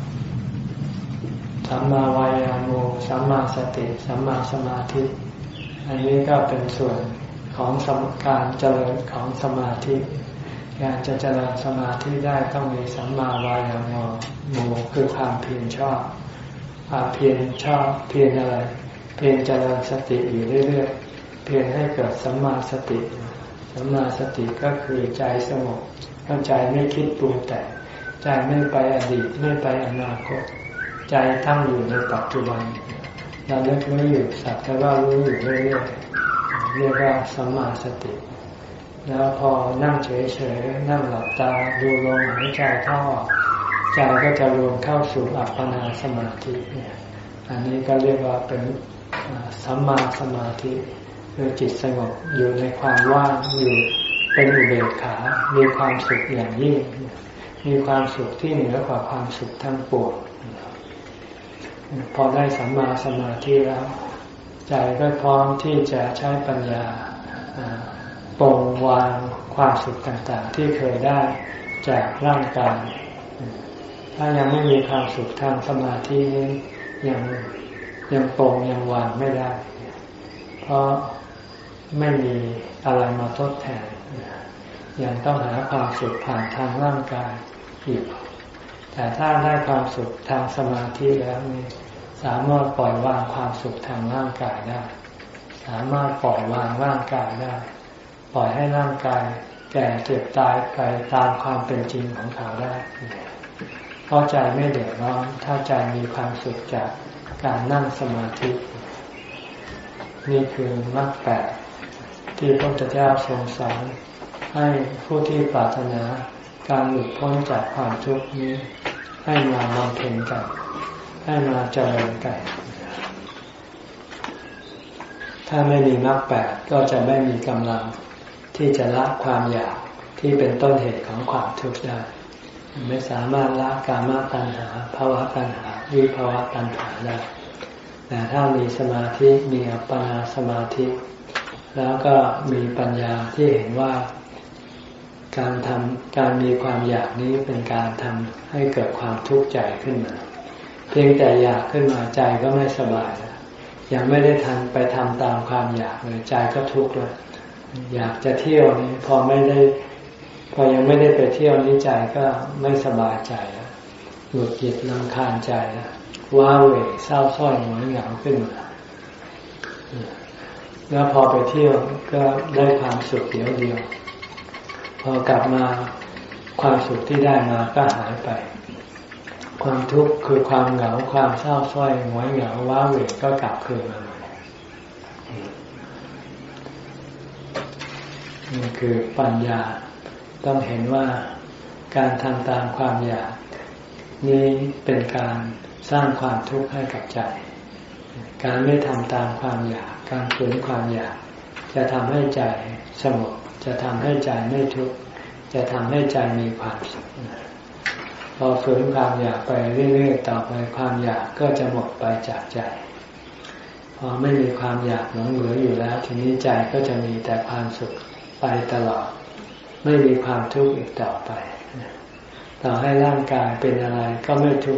A: สัมมาวายาโมสัมมาสติสัมมาสมาธิอันนี้ก็เป็นส่วนของการเจริญของสมาธิการจะเจริญสมาธิได้ต้องมีสัมมาวายาโมคือความเพียรชอบความเพียรชอบเพียรอะไรเพียรเจริญสติอยู่เรื่อยๆเพียรให้เกิดสัมมาสติสัมมาสติก็คือใจสงบใจไม่คิดปรุงแต่งใจไม่ไปอดีตไม่ไปอนาคตใจตั้งอยู่ในปัจจุบันเราเลิกรู้อยู่สักแต่ว่ารู้อยู่เรื่อยๆเรียกว่าสัมมาสติแล้วพอนั่งเฉยๆนั่งหลับตาดูลมหายใจเข้าออกใจก็จะรวมเข้าสู่อัปปนาสมาธิเนี่ยอันนี้ก็เรียกว่าเป็นสัมมาสมาธิคือจิตสงบอยู่ในความว่างอยู่เป็นอุเบกขามีความสุขอย่างยิ่งมีความสุขที่เหนือกว่าความสุขทั้งปวงพอได้สัมมาสมาธิแล้วใจก็พร้อมที่จะใช้ปัญญาปลงวางความสุขต่างๆที่เคยได้จากร่างกายถ้ายังไม่มีความสุขทางสมาธินี้ยังยังปลงยังวางไม่ได้เพราะไม่มีอะไรมาทดแทนยังต้องหาความสุขผ่านทางร่างกายอีกแต่ถ้าได้ความสุขทางสมาธิแล้วนี่สามารถปล่อยวางความสุขทางร่างกายได้สามารถปล่อยวางร่างกายได้ปล่อยให้ร่างกายแก่เจ็บตายไปตามความเป็นจริงของเขาได้เพราะใจไม่เดือดร้อนถ้าใจมีความสุขจากการนั่งสมาธินี่คือมรรคแปดที่พระพุทธเจ้าทรงสอนให้ผู้ที่ปรารถนาการหลุดพ้นจากความทุกข์นี้ให้มาบำเพ็ญกันให้มาเจริญกันถ้าไม่มีมรรคแปดก็จะไม่มีกำลังที่จะละความอยากที่เป็นต้นเหตุของความทุกข์ได้ไม่สามารถละกามตัณหาภวตัณหาวิภวตัณหาได้แต่ถ้ามีสมาธิมีอัปปนาสมาธิแล้วก็มีปัญญาที่เห็นว่าการทำการมีความอยากนี้เป็นการทำให้เกิดความทุกข์ใจขึ้นมาเพียงแต่อยากขึ้นมาใจก็ไม่สบายยังไม่ได้ทันไปทำตามความอยากเลยใจก็ทุกข์แล้วอยากจะเที่ยวนี้พอไม่ได้พอยังไม่ได้ไปเที่ยวนี้ใจก็ไม่สบายใจแล้วหงุดหงิดรำคาญใจแล้วว้าเหวเศร้าส้อยหงอยเหงาขึ้นมาแล้วพอไปเที่ยวก็ได้ความสุขเดียวเดียวพอกลับมาความสุขที่ได้มาก็หายไปความทุกข์คือความเหงาความเศร้าส้อยหงอยเหงาว้าเหวก็กลับคืนมานี่คือปัญญาต้องเห็นว่าการทำตามความอยากนี้เป็นการสร้างความทุกข์ให้กับใจการไม่ทำตามความอยากการฝืนความอยากจะทำให้ใจสงบจะทำให้ใจไม่ทุกข์จะทำให้ใจมีความสุขพอฝืนความอยากไปเรื่อยๆต่อไปความอยากก็จะหมดไปจากใจพอไม่มีความอยากหลงเหลืออยู่แล้วทีนี้ใจก็จะมีแต่ความสุขไปตลอดไม่มีความทุกข์อีกต่อไปต่อให้ร่างกายเป็นอะไรก็ไม่ทุกข์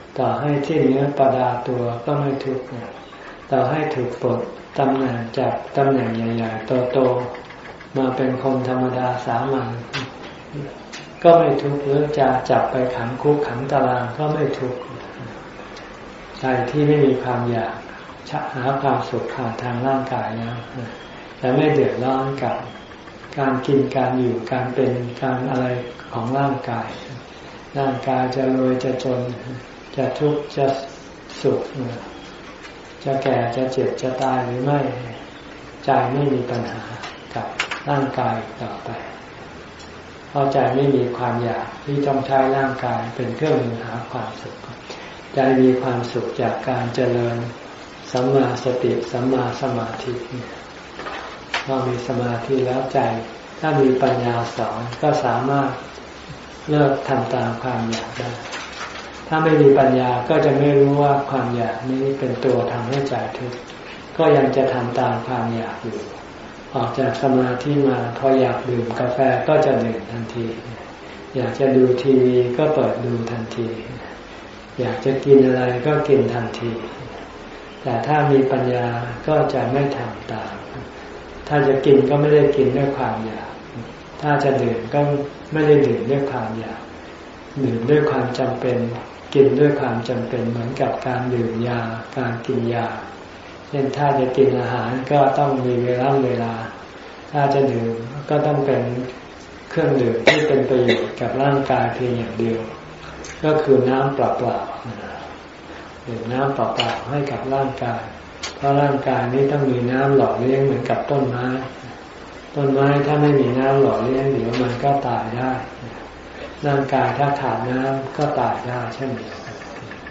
A: ต่อให้ที่เนื้อประดาตัวก็ไม่ทุกข์ต่อให้ถูกปลดตำแหน่งจากตำแหน่งใหญ่ๆโตๆมาเป็นคนธรรมดาสามัญก็ไม่ทุกข์หรือจะจับไปขังคุกขังตารางก็ไม่ทุกข์ใจที่ไม่มีความอยากหาความสุขผ่านทางร่างกายแล้วจะไม่เดือดร้อนกับการกินการอยู่การเป็นการอะไรของร่างกายร่างกายจะรวยจะจนจะทุกข์จะสุขจะแก่จะเจ็บจะตายหรือไม่ใจไม่มีปัญหากับร่างกายต่อไปเพราะใจไม่มีความอยากที่ต้องใช้ร่างกายเป็นเครื่องมือหาความสุขใจมีความสุขจากการเจริญสัมมาสติสัมมาสมาธิพอมีสมาธิแล้วใจถ้ามีปัญญาสอนก็สามารถเลิกทำตามความอยากได้ถ้าไม่มีปัญญาก็จะไม่รู้ว่าความอยากนี้เป็นตัวทำให้ใจทุกข์ก็ยังจะทำตามความอยากอยู่ออกจากสมาธิมาพออยากดื่มกาแฟก็จะดื่มทันทีอยากจะดูทีวีก็เปิดดูทันทีอยากจะกินอะไรก็กินทันทีแต่ถ้ามีปัญญาก็จะไม่ทำตามถ้าจะกินก็ไม่ได้กินด้วยความอยากถ้าจะดื่มก็ไม่ได้ดื่มด้วยความอยากดื่มด้วยความจำเป็นกินด้วยความจำเป็นเหมือนกับการดื่มยาการกินยาเช่นถ้าจะกินอาหารก็ต้องมีเวลาเวลาถ้าจะดื่มก็ต้องเป็นเครื่องดื่มที่เป็นประโยชน์กับร่างกายเพียงอย่างเดียวก็คือน้ำเปล่าๆดื่มน้ำเปล่าๆให้กับร่างกายเพราะร่างกายนี้ต้องมีน้ำหล่อเลี้ยงเหมือนกับต้นไม้ต้นไม้ถ้าไม่มีน้ำหล่อเลี้ยงเดี๋ยวมันก็ตายได้ร่างกายถ้าขาดน้ำก็ตายได้เช่นเดียวกัน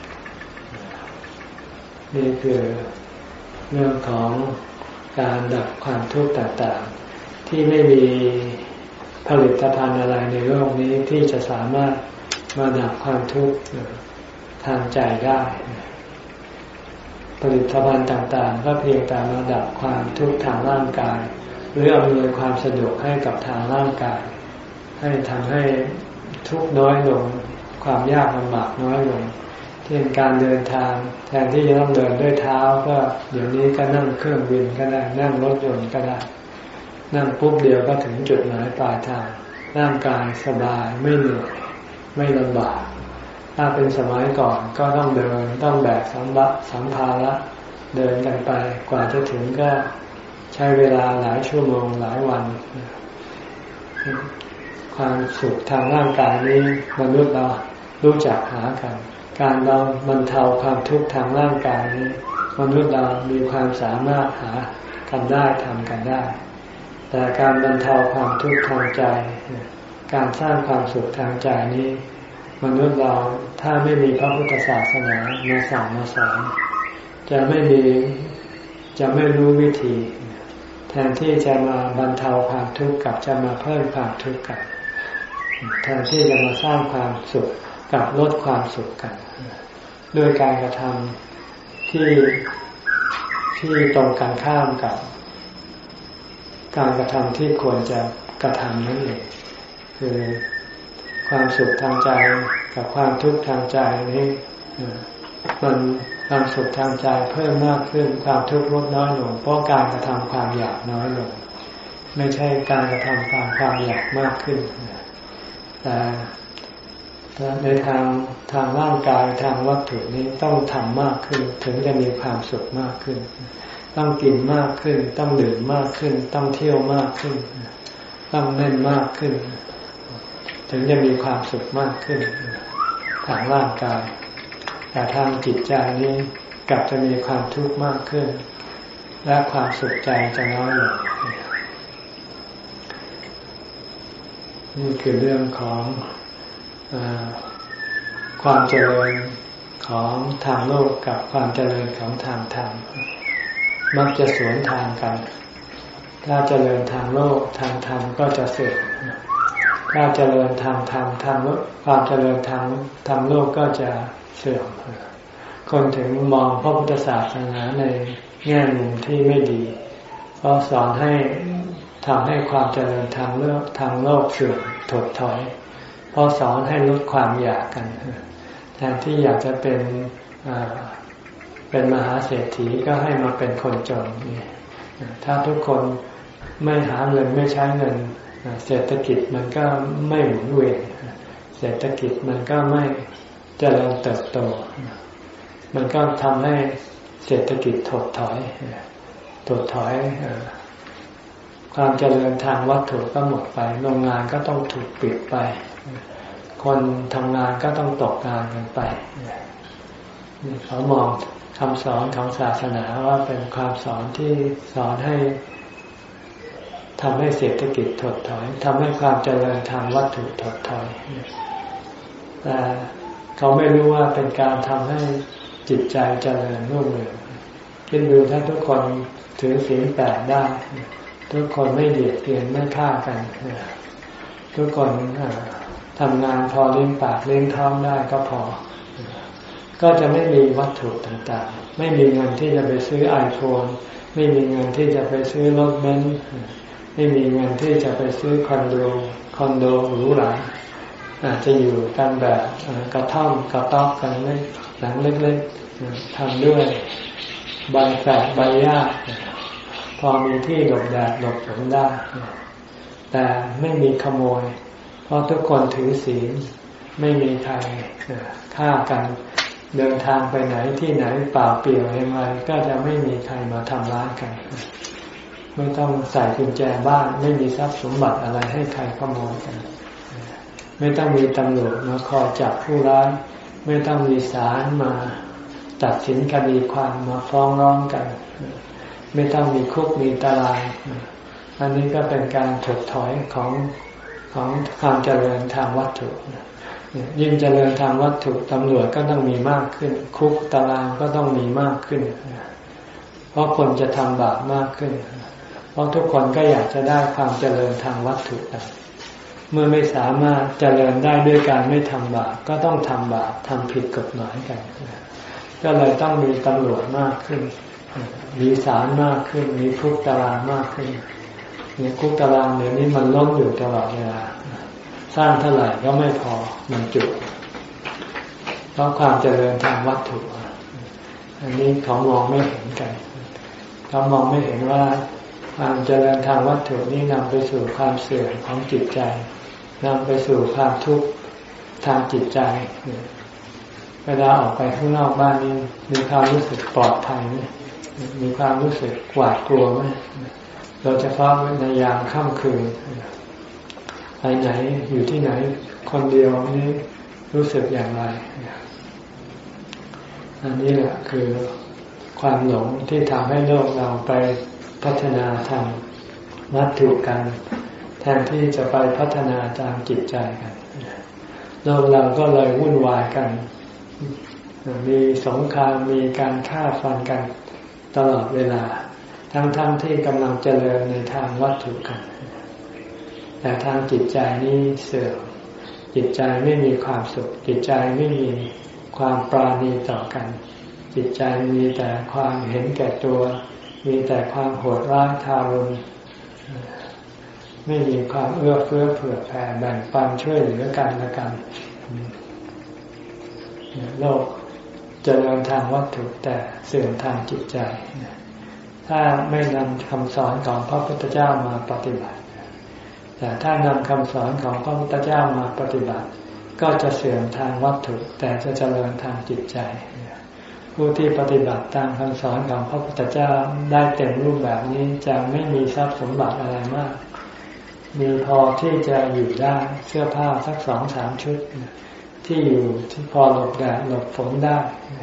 A: นี่คือเรื่องของการดับความทุกข์ต่างๆที่ไม่มีผลิตภัณฑ์อะไรในโลกนี้ที่จะสามารถมาดับความทุกข์ทางใจได้ผลิตภัณฑ์ต่างๆก็เพียงแต่มาดับความทุกข์ทางร่างกายหรืออำนวยความสะดวกให้กับทางร่างกายให้ทำให้ทุกข์น้อยลงความยากลำบากน้อยลงเช่นการเดินทางแทนที่จะต้องเดินด้วยเท้าก็เดี๋ยวนี้ก็นั่งเครื่องบินก็ได้นั่งรถยนต์ก็ได้นั่งปุ๊บเดียวก็ถึงจุดหมายปลายทางร่างกายสบายไม่เหนื่อยไม่ลำบากถ้าเป็นสมัยก่อนก็ต้องเดินต้องแบกสัมภาระสัมภาระเดินกันไปกว่าจะถึงก็ใช้เวลาหลายชั่วโมงหลายวันความสุขทางร่างกายนี้มนุษย์เรารู้จักหากันการเราบรรเทาความทุกข์ทางร่างกายนี้มนุษย์เรามีความสามารถหากันได้ทำกันได้แต่การบรรเทาความทุกข์ทางใจการสร้างความสุขทางใจนี้มนุษย์เราถ้าไม่มีพระพุทธศาสนามาสั่งมาสอนจะไม่มีจะไม่รู้วิธีแทนที่จะมาบรรเทาความทุกข์กับจะมาเพิ่มความทุกข์กันแทนที่จะมาสร้างความสุขกับลดความสุขกันด้วยการกระทำที่ที่ตรงกันข้ามกับการกระทำที่ควรจะกระทำนั่นเองคือความสุขทางใจกับความทุกข์ทางใจนี้มันความสุขทางใจเพิ่มมากขึ้นความทุกข์ลดน้อยลงเพราะการกระทำความอยากน้อยลงไม่ใช่การกระทำความความอยากมากขึ้นแต่ในทางทางร่างกายทางวัตถุนี้ต้องทำมากขึ้นถึงจะมีความสุขมากขึ้นต้องกินมากขึ้นต้องดื่มมากขึ้นต้องเที่ยวมากขึ้นต้องเล่นมากขึ้นถึงจะมีความสุขมากขึ้นทางร่างกายแต่ทางจิตใจนี้กลับจะมีความทุกข์มากขึ้นและความสุขใจจะน้อยลงนี่คือเรื่องของเอ่อความเจริญของทางโลกกับความเจริญของทางธรรมมักจะสวนทางกันถ้าเจริญทางโลกทางธรรมก็จะเสื่อมถ้าเจริญทางธรรมทางความเจริญทางทางโลกก็จะเสื่อมคนถึงมองพระพุทธศาสนาในแง่มุมที่ไม่ดีเพราะสอนให้ทำให้ความเจริญทางโลกทางโลกเสื่อมถดถอยเพราะสอนให้ลดความอยากกันทแทนที่อยากจะเป็นเป็นมหาเศรษฐีก็ให้มาเป็นคนจนถ้าทุกคนไม่หาเงินไม่ใช้เงินเศรษฐกิจมันก็ไม่หมุนเวียนเศรษฐกิจมันก็ไม่เจริญเติบโตมันก็ทำให้เศรษฐกิจถดถอยถดถอยความเจริญทางวัตถุก็หมดไปโรงงานก็ต้องถูกปิดไปคนทำงานก็ต้องตกงานกันไปเขามองคำสอนของศาสนาว่าเป็นความสอนที่สอนให้ทำให้เศรษฐกิจถดถอยทำให้ความเจริญทางวัตถุถดถอยแต่เขาไม่รู้ว่าเป็นการทำให้จิตใจเจริญรุ่งเรืองคิดดูถ้าทุกคนถือศีลแปดได้ทุกคนไม่เบียดเบียนไม่ฆ่ากันทุกคนทำงานพอเลี้ยงปากเลี้ยงท้องได้ก็พอก็จะไม่มีวัตถุต่างๆไม่มีเงินที่จะไปซื้อไอโฟนไม่มีเงินที่จะไปซื้อรถเบนซ์ไม่มีเงินที่จะไปซื้อคอนโดคอนโดหรูหราอาจจะอยู่กันแบบกระท่อมกระต๊อบกันเล็กหลังเล็กๆทำด้วยใบแฝกใบหญ้าพอมีที่หลบแดดหลบฝนได้แต่ไม่มีขโมยเพราะทุกคนถือศีลไม่มีใครฆ่ากันเดินทางไปไหนที่ไหนเปล่าเปลี่ยวยังไงก็จะไม่มีใครมาทำร้ายกันไม่ต้องใส่กุญแจบ้านไม่มีทรัพย์สมบัติอะไรให้ใครขโมยกันไม่ต้องมีตำรวจมาคอยจับผู้ร้ายไม่ต้องมีศาลมาตัดสินคดีความมาฟ้องร้องกันไม่ต้องมีคุกมีตารางอันนี้ก็เป็นการถดถอยของของความเจริญทางวัตถุยิ่งเจริญทางวัตถุตำรวจก็ต้องมีมากขึ้นคุกตารางก็ต้องมีมากขึ้นเพราะคนจะทำบาปมากขึ้นเพราะทุกคนก็อยากจะได้ความเจริญทางวัตถุเมื่อไม่สามารถเจริญได้ด้วยการไม่ทำบาปก็ต้องทำบาปทำผิดกฎหมายกันก็เลยต้องมีตำรวจมากขึ้นมีศาลมากขึ้นมีคุกตารางมากขึ้นเนี่ยคุกตารางเดี๋ยวนี้มันล้นอยู่ตลอดเวลาสร้างเท่าไหร่ก็ไม่พอมันจุเพราะความเจริญทางวัตถุอันนี้เขามองไม่เห็นกันเขามองไม่เห็นว่าความเจริญทางวัตถุนี้นำไปสู่ความเสื่อมของจิตใจนำไปสู่ความทุกข์ทางจิตใจเวลาออกไปข้างนอกบ้านนี้มีความรู้สึกปลอดภัยไหมมีความรู้สึกหวาดกลัวไหมโดยเฉพาะในยามค่ำคืนไปไหนอยู่ที่ไหนคนเดียวนี่รู้สึกอย่างไรอันนี้แหละคือความหลงที่ทำให้โลกเราไปพัฒนาทางวัตถุกันแทนที่จะไปพัฒนาทางจิตใจกันโลกเราก็เลยวุ่นวายกันมีสงครามมีการฆ่าฟันกันตลอดเวลาทั้งๆ ท, ที่กำลังเจริญในทางวัตถุกันแต่ทางจิตใจนี่เสื่อมจิตใจไม่มีความสุขจิตใจไม่มีความปราณีต่อกันจิตใจมีแต่ความเห็นแก่ตัวมีแต่ความโหดร้ายทารุณไม่มีความเอื้อเฟื้อเผื่อแผ่แบ่งปันช่วยเหลือกันและกันโลกเจริญทางวัตถุแต่เสื่อมทางจิตใจถ้าไม่นำคำสอนของพระพุทธเจ้ามาปฏิบัติแต่ถ้านำคำสอนของพระพุทธเจ้ามาปฏิบัติก็จะเสื่อมทางวัตถุแต่จะเจริญทางจิตใจผู้ที่ปฏิบัติตามคำสอนของพระพุทธเจ้าได้เต็มรูปแบบนี้จะไม่มีทรัพย์สมบัติอะไรมากมีพอที่จะอยู่ได้เสื้อผ้าสักสองสามชุดที่อยู่ที่พอหลบแดดหลบฝนได้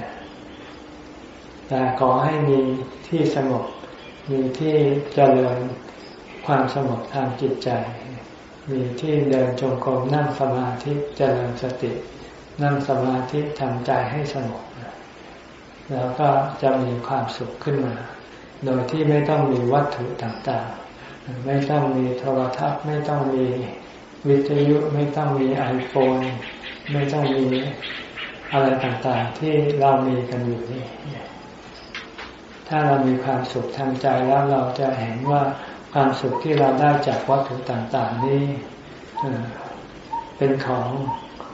A: แต่ขอให้มีที่สงบมีที่เจริญความสงบทางจิตใจมีที่เดินจงกรมนั่งสมาธิเจริญสตินั่งสมาธิทำใจให้สงบแล้วก็จะมีความสุขขึ้นมาโดยที่ไม่ต้องมีวัตถุต่างๆไม่ต้องมีโทรทัศน์ไม่ต้องมีวิทยุไม่ต้องมีไอโฟนไม่ต้องมีอะไรต่างๆที่เรามีกันอยู่นี่ถ้าเรามีความสุขทางใจแล้วเราจะเห็นว่าความสุขที่เราได้จากวัตถุต่างๆนี้เป็นของ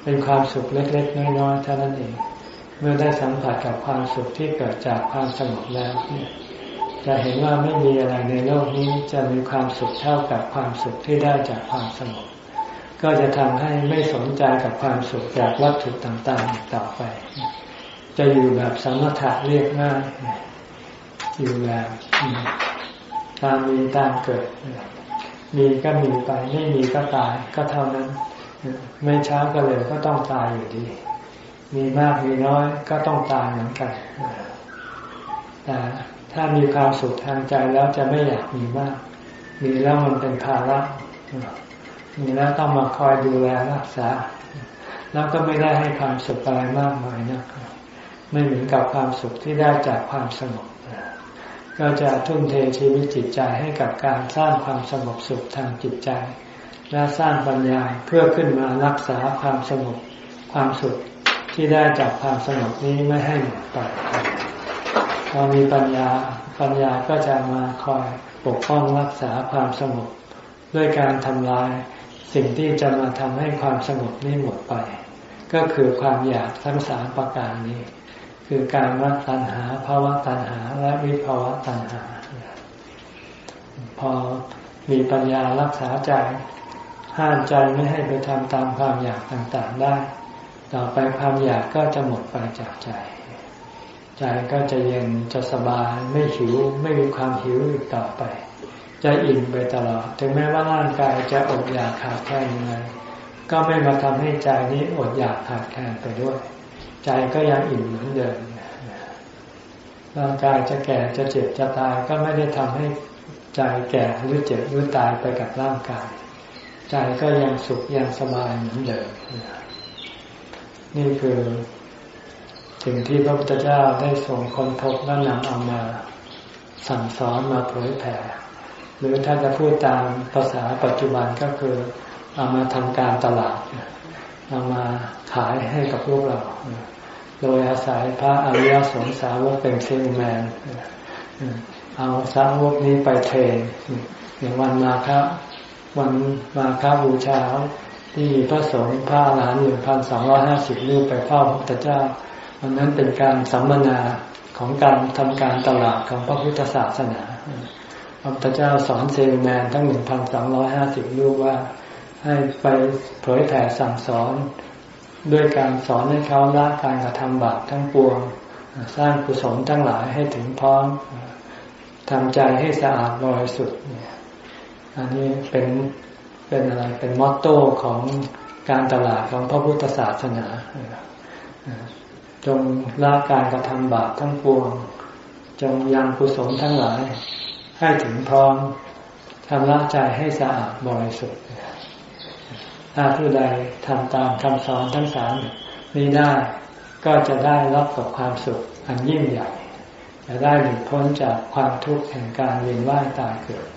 A: เป็นความสุขเล็กๆน้อยๆเท่านั้นเองเมื่อได้สัมผัสกับความสุขที่เกิดจากความสงบแล้วเนี่ยจะเห็นว่าไม่มีอะไรในโลกนี้จะมีความสุขเท่ากับความสุขที่ได้จากความสงบก็จะทำให้ไม่สนใจกับความสุขจากวัตถุต่างๆอีกต่อไปจะอยู่แบบสมถะเรียบง่ายอยู่แบบตามมีตามเกิดมีก็มีไปไม่มีก็ตายก็เท่านั้นไม่ช้าก็เร็วก็ต้องตายอยู่ดีมีมากมีน้อยก็ต้องตายเหมือนกันแต่ถ้ามีความสุขทางใจแล้วจะไม่อยากมีมากมีแล้วมันเป็นภาระมีแล้วต้องมาคอยดูแลรักษาแล้วก็ไม่ได้ให้ความสุขอะไรมากมายนะไม่เหมือนกับความสุขที่ได้จากความสงบก็จะทุ่มเทชีวิตจิตใจให้กับการสร้างความสงบสุขทางจิตใจและสร้างปัญญาเพื่อขึ้นมารักษาความสงบความสุขที่ได้จากความสงบนี้ไม่ให้หมดไปพอมีปัญญาปัญญาก็จะมาคอยปกป้องรักษาความสงบด้วยการทำลายสิ่งที่จะมาทำให้ความสงบนี้หมดไปก็คือความอยากทั้งสามประการนี้คือการมตัณหาภาวะตัณหาและวิภาวะตัณหาพอมีปัญญารักษาใจห้ามใจไม่ให้ไปทำตามความอยากต่างๆได้ต่อไปความอยากก็จะหมดไปจากใจใจก็จะเย็นจะสบายไม่หิวไม่มีความหิวอีกต่อไปจะอิ่มไปตลอดถึงแม้ว่าร่างกายจะอดอยากขาดแคลนยังไงก็ไม่มาทำให้ใจนี้อดอยากขาดแคลนไปด้วยใจก็ยังอิ่มเหมือนเดิมร่างกายจะแก่จะเจ็บจะตายก็ไม่ได้ทำให้ใจแก่หรือเจ็บหรือตายไปกับร่างกายใจก็ยังสุขยังสบายเหมือนเดิมนี่คือสิ่งที่พระพุทธเจ้าได้ส่งค้นพบและนำเอามาสั่งสอนมาเผยแผ่หรือถ้าจะพูดตามภาษาปัจจุบันก็คือเอามาทำการตลาดเอามาขายให้กับพวกเราโดยอาศัยพระอริยสงฆ์สาวกเป็นเซลแมนเอาสาวกนี้ไปเทรนอย่างวันมาฆวันมาฆบูชาที่มีพระสงฆ์พระอรหันต์หนึ่งพันสองร้อยห้าสิบรูปไปเฝ้าพระพุทธเจ้าวันนั้นเป็นการสัมมนาของการทำการตลาดของพระพุทธศาสนาพระพุทธเจ้าสอนเซลแมนทั้งหนึ่งพันสองร้อยห้าสิบรูปว่าให้ไปเผยแผ่สั่งสอนด้วยการสอนให้เขาละการกระทำบาปทั้งปวงสร้างกุศลทั้งหลายให้ถึงพร้อมทำใจให้สะอาดบริสุทธิ์อันนี้เป็นเป็นอะไรเป็นมอตโต้ของการตลาดของพระพุทธศาสนาจงละการกระทำบาปทั้งปวงจงยังกุศลทั้งหลายให้ถึงพร้อมทำละใจให้สะอาดบริสุทธิ์ถ้าผู้ใดทำตามคำสอนทั้งสามนี้ได้ก็จะได้รับกับความสุขอันยิ่งใหญ่จะได้หลุดพ้นจากความทุกข์แห่งการเวียนว่ายตายเกิด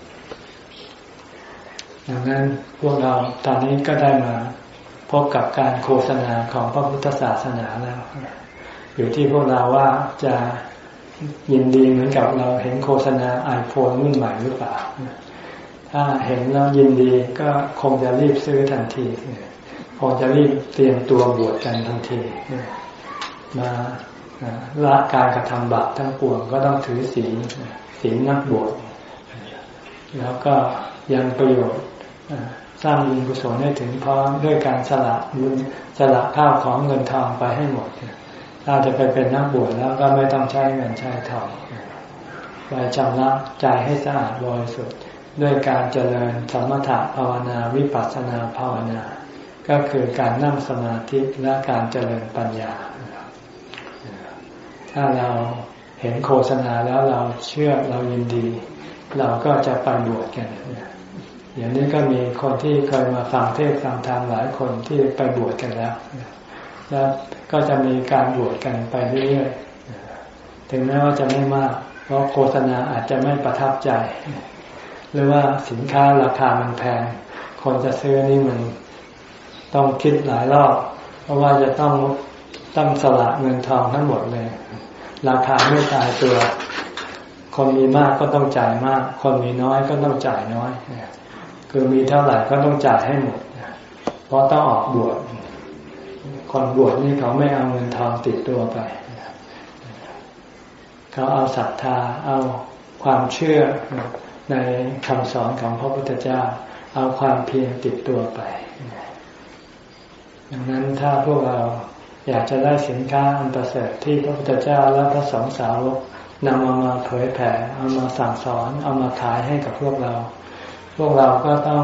A: ดังนั้นพวกเราตอนนี้ก็ได้มาพบกับการโฆษณาของพระพุทธศาสนาแล้วอยู่ที่พวกเราว่าจะยินดีเหมือนกับเราเห็นโฆษณา ไอโฟน รุ่นใหม่หรือเปล่าถ้าเห็นแล้วยินดีก็คงจะรีบซื้อทันทีคงจะรีบเตรียมตัวบวชกันทันทีมาละการกระทำบาปทั้งปวงก็ต้องถือศีลศีลนักบวชแล้วก็ยังประโยชน์สร้างบุญกุศลให้ถึงพร้อมด้วยการสละบุญสละข้าวของเงินทองไปให้หมดถ้าจะไปเป็นนักบวชแล้วก็ไม่ต้องใช้เงินใช้ทองไปชำระใจให้สะอาดบริสุทธิ์ด้วยการเจริญสมถะภาวนาวิปัสสนาภาวนาก็คือการนั่งสมาธิและการเจริญปัญญาถ้าเราเห็นโฆษณาแล้วเราเชื่อเรายินดีเราก็จะไปบวชกันอย่างนี้ก็มีคนที่เคยมาฟังเทศน์ฟังธรรมหลายคนที่ไปบวชกันแล้วแล้วก็จะมีการบวชกันไปเรื่อยๆถึงแม้ว่าจะไม่มากเพราะโฆษณาอาจจะไม่ประทับใจหรือว่าสินค้าราคามันแพงคนจะซื้อนี่มันต้องคิดหลายรอบเพราะว่าจะต้องต้องสละเงินทองทั้งหมดเลยราคาไม่ตายตัวคนมีมากก็ต้องจ่ายมากคนมีน้อยก็ต้องจ่ายน้อยคือมีเท่าไหร่ก็ต้องจ่ายให้หมดเพราะต้องออกบวชคนบวชนี่เขาไม่เอาเงินทองติดตัวไปเขาเอาศรัทธาเอาความเชื่อในคำสอนของพระพุทธเจ้าเอาความเพียรติดตัวไปดังนั้นถ้าพวกเราอยากจะได้สินค้าอันประเสริฐที่พระพุทธเจ้าและพระสงฆ์สาวกนำเอามาเผยแผ่เอามาสั่งสอนเอามาขายให้กับพวกเราพวกเราก็ต้อง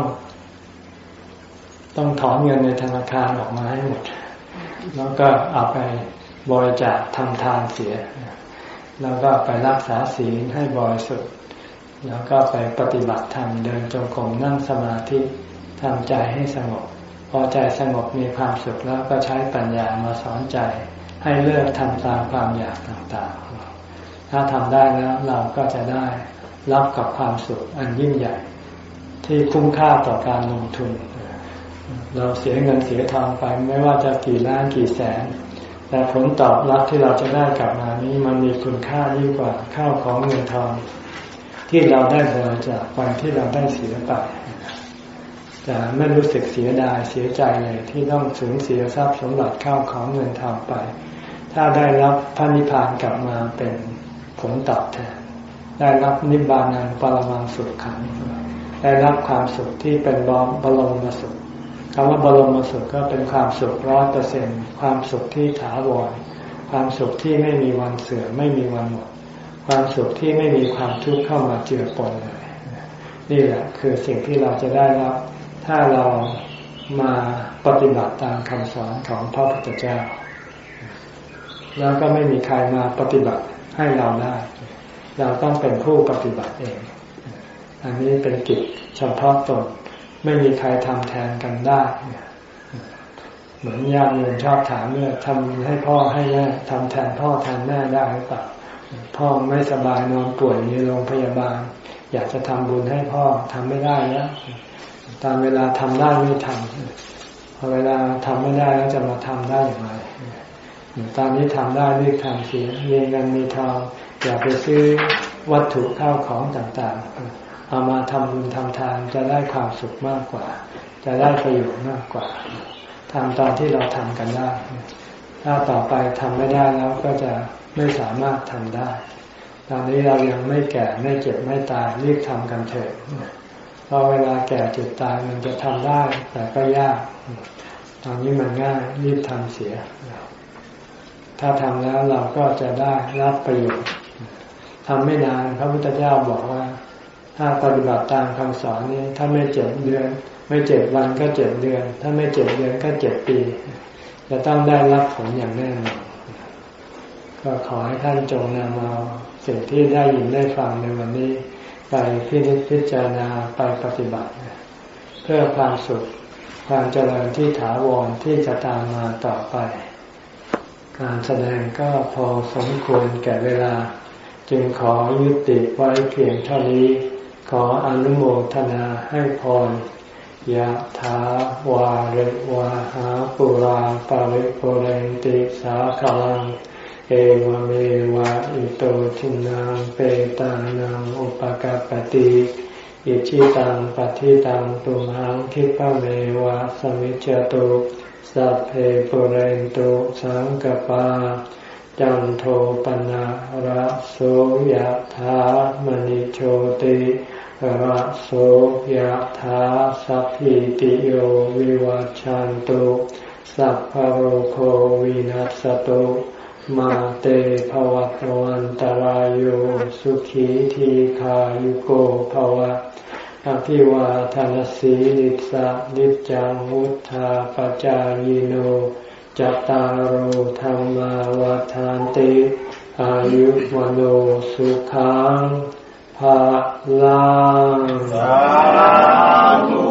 A: ต้องถอนเงินในธนาคารออกมาให้หมดแล้วก็เอาไปบริจาคทำทานเสียแล้วก็ไปรักษาศีลให้บริสุทธิ์แล้วก็ไปปฏิบัติธรรมเดินจงกรมนั่งสมาธิทำใจให้สงบพอใจสงบมีความสุขแล้วก็ใช้ปัญญามาสอนใจให้เลิกทำตามความอยากต่างๆถ้าทำได้แล้วเราก็จะได้รับกับความสุขอันยิ่งใหญ่ที่คุ้มค่าต่อการลงทุนเราเสียเงินเสียทองไปไม่ว่าจะกี่ล้านกี่แสนแต่ผลตอบรับที่เราจะได้กลับมานี้มันมีคุณค่ายิ่งกว่าข้าวของเงินทองที่เราได้บริจาคไปที่เราได้เสียไปจะไม่รู้สึกเสียดายเสียใจเลยที่ต้องสูญเสียทรัพย์สมบัติข้าวของเงินทองไปถ้าได้รับพระนิพพานกลับมาเป็นผลตอบแทนได้รับนิบานังปรมังสุขขังได้รับความสุขที่เป็นบรมสุขคำว่าบรมสุขก็เป็นความสุขร้อยเปอร์เซ็นต์ความสุขที่ถาวรความสุขที่ไม่มีวันเสื่อมไม่มีวันหมดความสุขที่ไม่มีความทุกข์เข้ามาเจือปนเลยนี่แหละคือสิ่งที่เราจะได้รับถ้าเรามาปฏิบัติตามคำสอนของพระพุทธเจ้าแล้วก็ไม่มีใครมาปฏิบัติให้เราได้เราต้องเป็นผู้ปฏิบัติเองอันนี้เป็นกิจเฉพาะตนไม่มีใครทำแทนกันได้เหมือนญาติโยมชอบถามเนี่ยทำให้พ่อให้แม่ทำแทนพ่อแทนแม่ได้หรือเปล่าพ่อไม่สบายนอนป่วยในโรงพยาบาลอยากจะทำบุญให้พ่อทำไม่ได้แล้วตอนเวลาทำได้ไม่ทำพอเวลาทำไม่ได้แล้วจะมาทำได้อย่างไรตอนนี้ทำได้รีบทำเสียมีเงินมีทองอย่าไปซื้อวัตถุข้าวของต่างๆเอามาทำบุญทำทานจะได้ความสุขมากกว่าจะได้ประโยชน์มากกว่าทำตอนที่เราทำกันได้ถ้าต่อไปทำไม่ได้แล้วก็จะไม่สามารถทำได้ตอนนี้เรายังไม่แก่ไม่เจ็บไม่ตายรีบทำกันเถิดเพราะเวลาแก่เจ็บตายมันจะทำได้แต่ก็ยากตอนนี้มันง่ายรีบทำเสียถ้าทำแล้วเราก็จะได้รับประโยชน์ทำไม่นานพระพุทธเจ้าบอกว่าถ้าปฏิบัติตามคำสอนนี้ถ้าไม่เจ็ดเดือนไม่เจ็ดวันก็เจ็ดเดือนถ้าไม่เจ็ดเดือนก็เจ็ดปีจะต้องได้รับผลอย่างแน่นอนก็ขอให้ท่านจงนำเอาสิ่งที่ได้ยินได้ฟังในวันนี้ไปพินิจพิจารณาไปปฏิบัติเพื่อความสุขความเจริญที่ถาวรที่จะตามมาต่อไปการแสดงก็พอสมควรแก่เวลาจึงขอยุติไว้เพียงเท่านี้ขออนุโมทนาให้พรยะถาวาริวะหาปุราปาริปุเรนติสาคลังเอวเมวะอิโตทินังเปตานังอุปกัปปติอิจิตังปฏิตังตุมหังคิปะเมวะสมิจจตุสัพเพปุเรนตุสังกปาจันโทปนะระโสยถามณิโชติระโสยถาสัพพิติโยวิวัชชันตุสัพพะโรโควินัสสตุมาเตภวัตวันตรายโยสุขีทีขายุโกภวะอภิวาทานสีลิสะนิจังวุธาปจายโนจัตตารโอธรรมาวาทานติอายุวโนสุขังภาลังสาธุ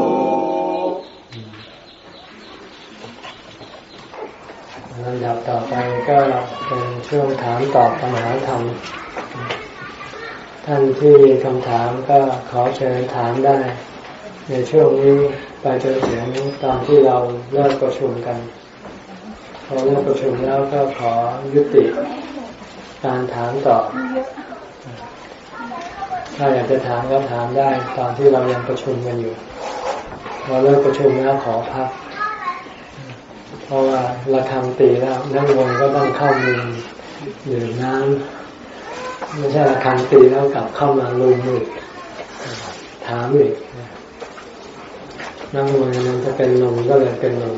A: ลำดับต่อไปก็เป็นช่วงถามตอบปัญหาธรรมท่านที่มีคำถามก็ขอเชิญถามได้ในช่วงนี้ไปจนถึงตอนที่เราเลิกประชุมกันพอเลิกประชุมแล้วก็ขอยุติการถามตอบถ้าอยากจะถามก็ถามได้ตอนที่เรายังประชุมกันอยู่พอเลิกประชุมแล้วขอพักเพราะว่าระฆังตีแล้วนักมวยก็ต้องเข้ามือดื่มน้ำไม่ใช่ระฆังตีแล้วกลับเข้ามาลุมมือถามอีกนักมวยมันจะเป็นลมก็เลยเป็นลม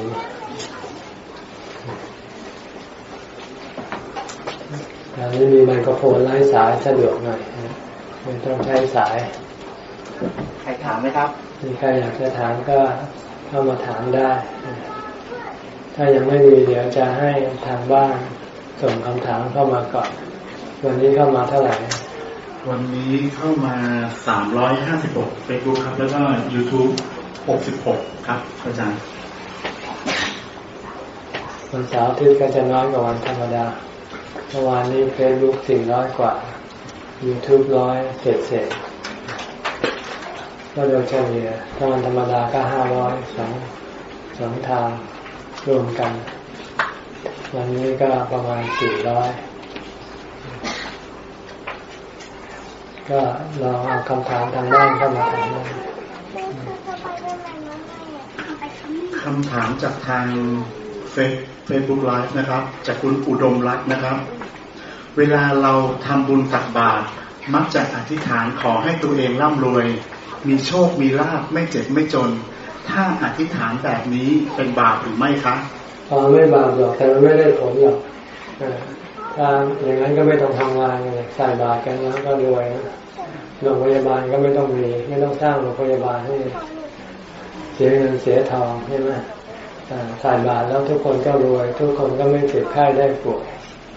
A: อันนี้มีไมโครโฟนไร้สายสะดวกหน่อยไม่ต้องใช้สาย
B: ใครถามไหมครับ
A: มีใครอยากจะถามก็เข้ามาถามได้ถ้ายังไม่มีเดี๋ยวจะให้ทางบ้านส่งคำถามเข้ามาก่อนวันนี้เข้ามาเท่าไหร่
B: วันนี้เข้ามาสามร้อยห้าสิบหก Facebook ครับแล้วก็ YouTube หกสิบหกครับอาจารย์
A: วันเสาร์อาทิตย์ก็จะน้อยกว่าวันธรรมดาเมื่อวานนี้ Facebook สี่ร้อยกว่า YouTube ร้อยเศษเศษก็โดยเฉลี่ยถ้าวันธรรมดาก็ห้าร้อยสองสองทางรวมกันวันนี้ก็ประมาณสี่ร้อยก็ลองเอาคำถามทางด้านเข้ามาถามได้
B: คำถามจากทางเฟซเฟซบุ๊กไลฟ์นะครับจากคุณอุดมรัตน์นะครับเวลาเราทำบุญตักบาตรมักจะอธิษฐานขอให้ตัวเองร่ำรวยมีโชคมีลาภไม่เจ็บไม่จนถ้าอธิษฐานแบบนี้เป็นบาปหรือไม่คะ
A: อ๋อไม่บาปหรอกแต่มันไม่ได้ผลหรอกถ้าอย่างนั้นก็ไม่ต้องทำงานเลยใส่บาตรกันแล้วก็รวยโรงพยาบาลก็ไม่ต้องมีไม่ต้องสร้างโรงพยาบาลให้เสียเงินเสียทองใช่ไหมใส่บาตรแล้วทุกคนก็รวยทุกคนก็ไม่เจ็บไข้ได้ป่วย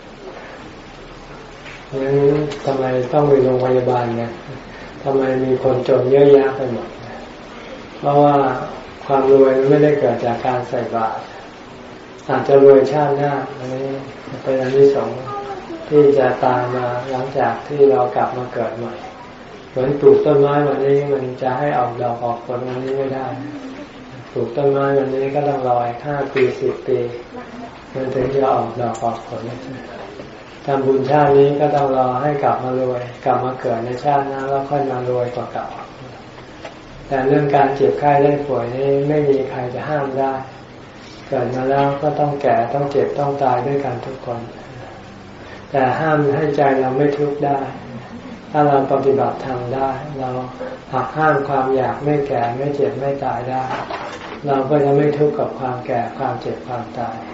A: งั้นทำไมต้องมีโรงพยาบาลเนี่ยทำไมมีคนจนเยอะแยะไปหมดเพราะว่าความรวยไม่ได้เกิดจากการใส่บาตรอาจจะรวยชาติหน้าอันนี้เป็นอันที่สองที่จะตามมาหลังจากที่เรากลับมาเกิดใหม่เหมือนปลูกต้นไม้วันนี้มันจะให้ออกดอกออกผลวันนี้ไม่ได้ปลูกต้นไม้วันนี้ก็ต้องรออีกห้าปีสิบปีมันถึงจะออกดอกออกผลทำบุญชาตินี้ก็ต้องรอให้กลับมารวยกลับมาเกิดในชาติหน้าแล้วค่อยมารวยกว่าเก่าแต่เรื่องการเจ็บไข้ได้ป่วยนี้ไม่มีใครจะห้ามได้เกิดมาแล้วก็ต้องแก่ต้องเจ็บต้องตายด้วยกันทุกคนแต่ห้ามให้ใจเราไม่ทุกข์ได้ถ้าเราปฏิบัติธรรมได้เราหักห้ามความอยากไม่แก่ไม่เจ็บไม่ตายได้เราก็จะไม่ทุกข์กับความแก่ความเจ็บความตาย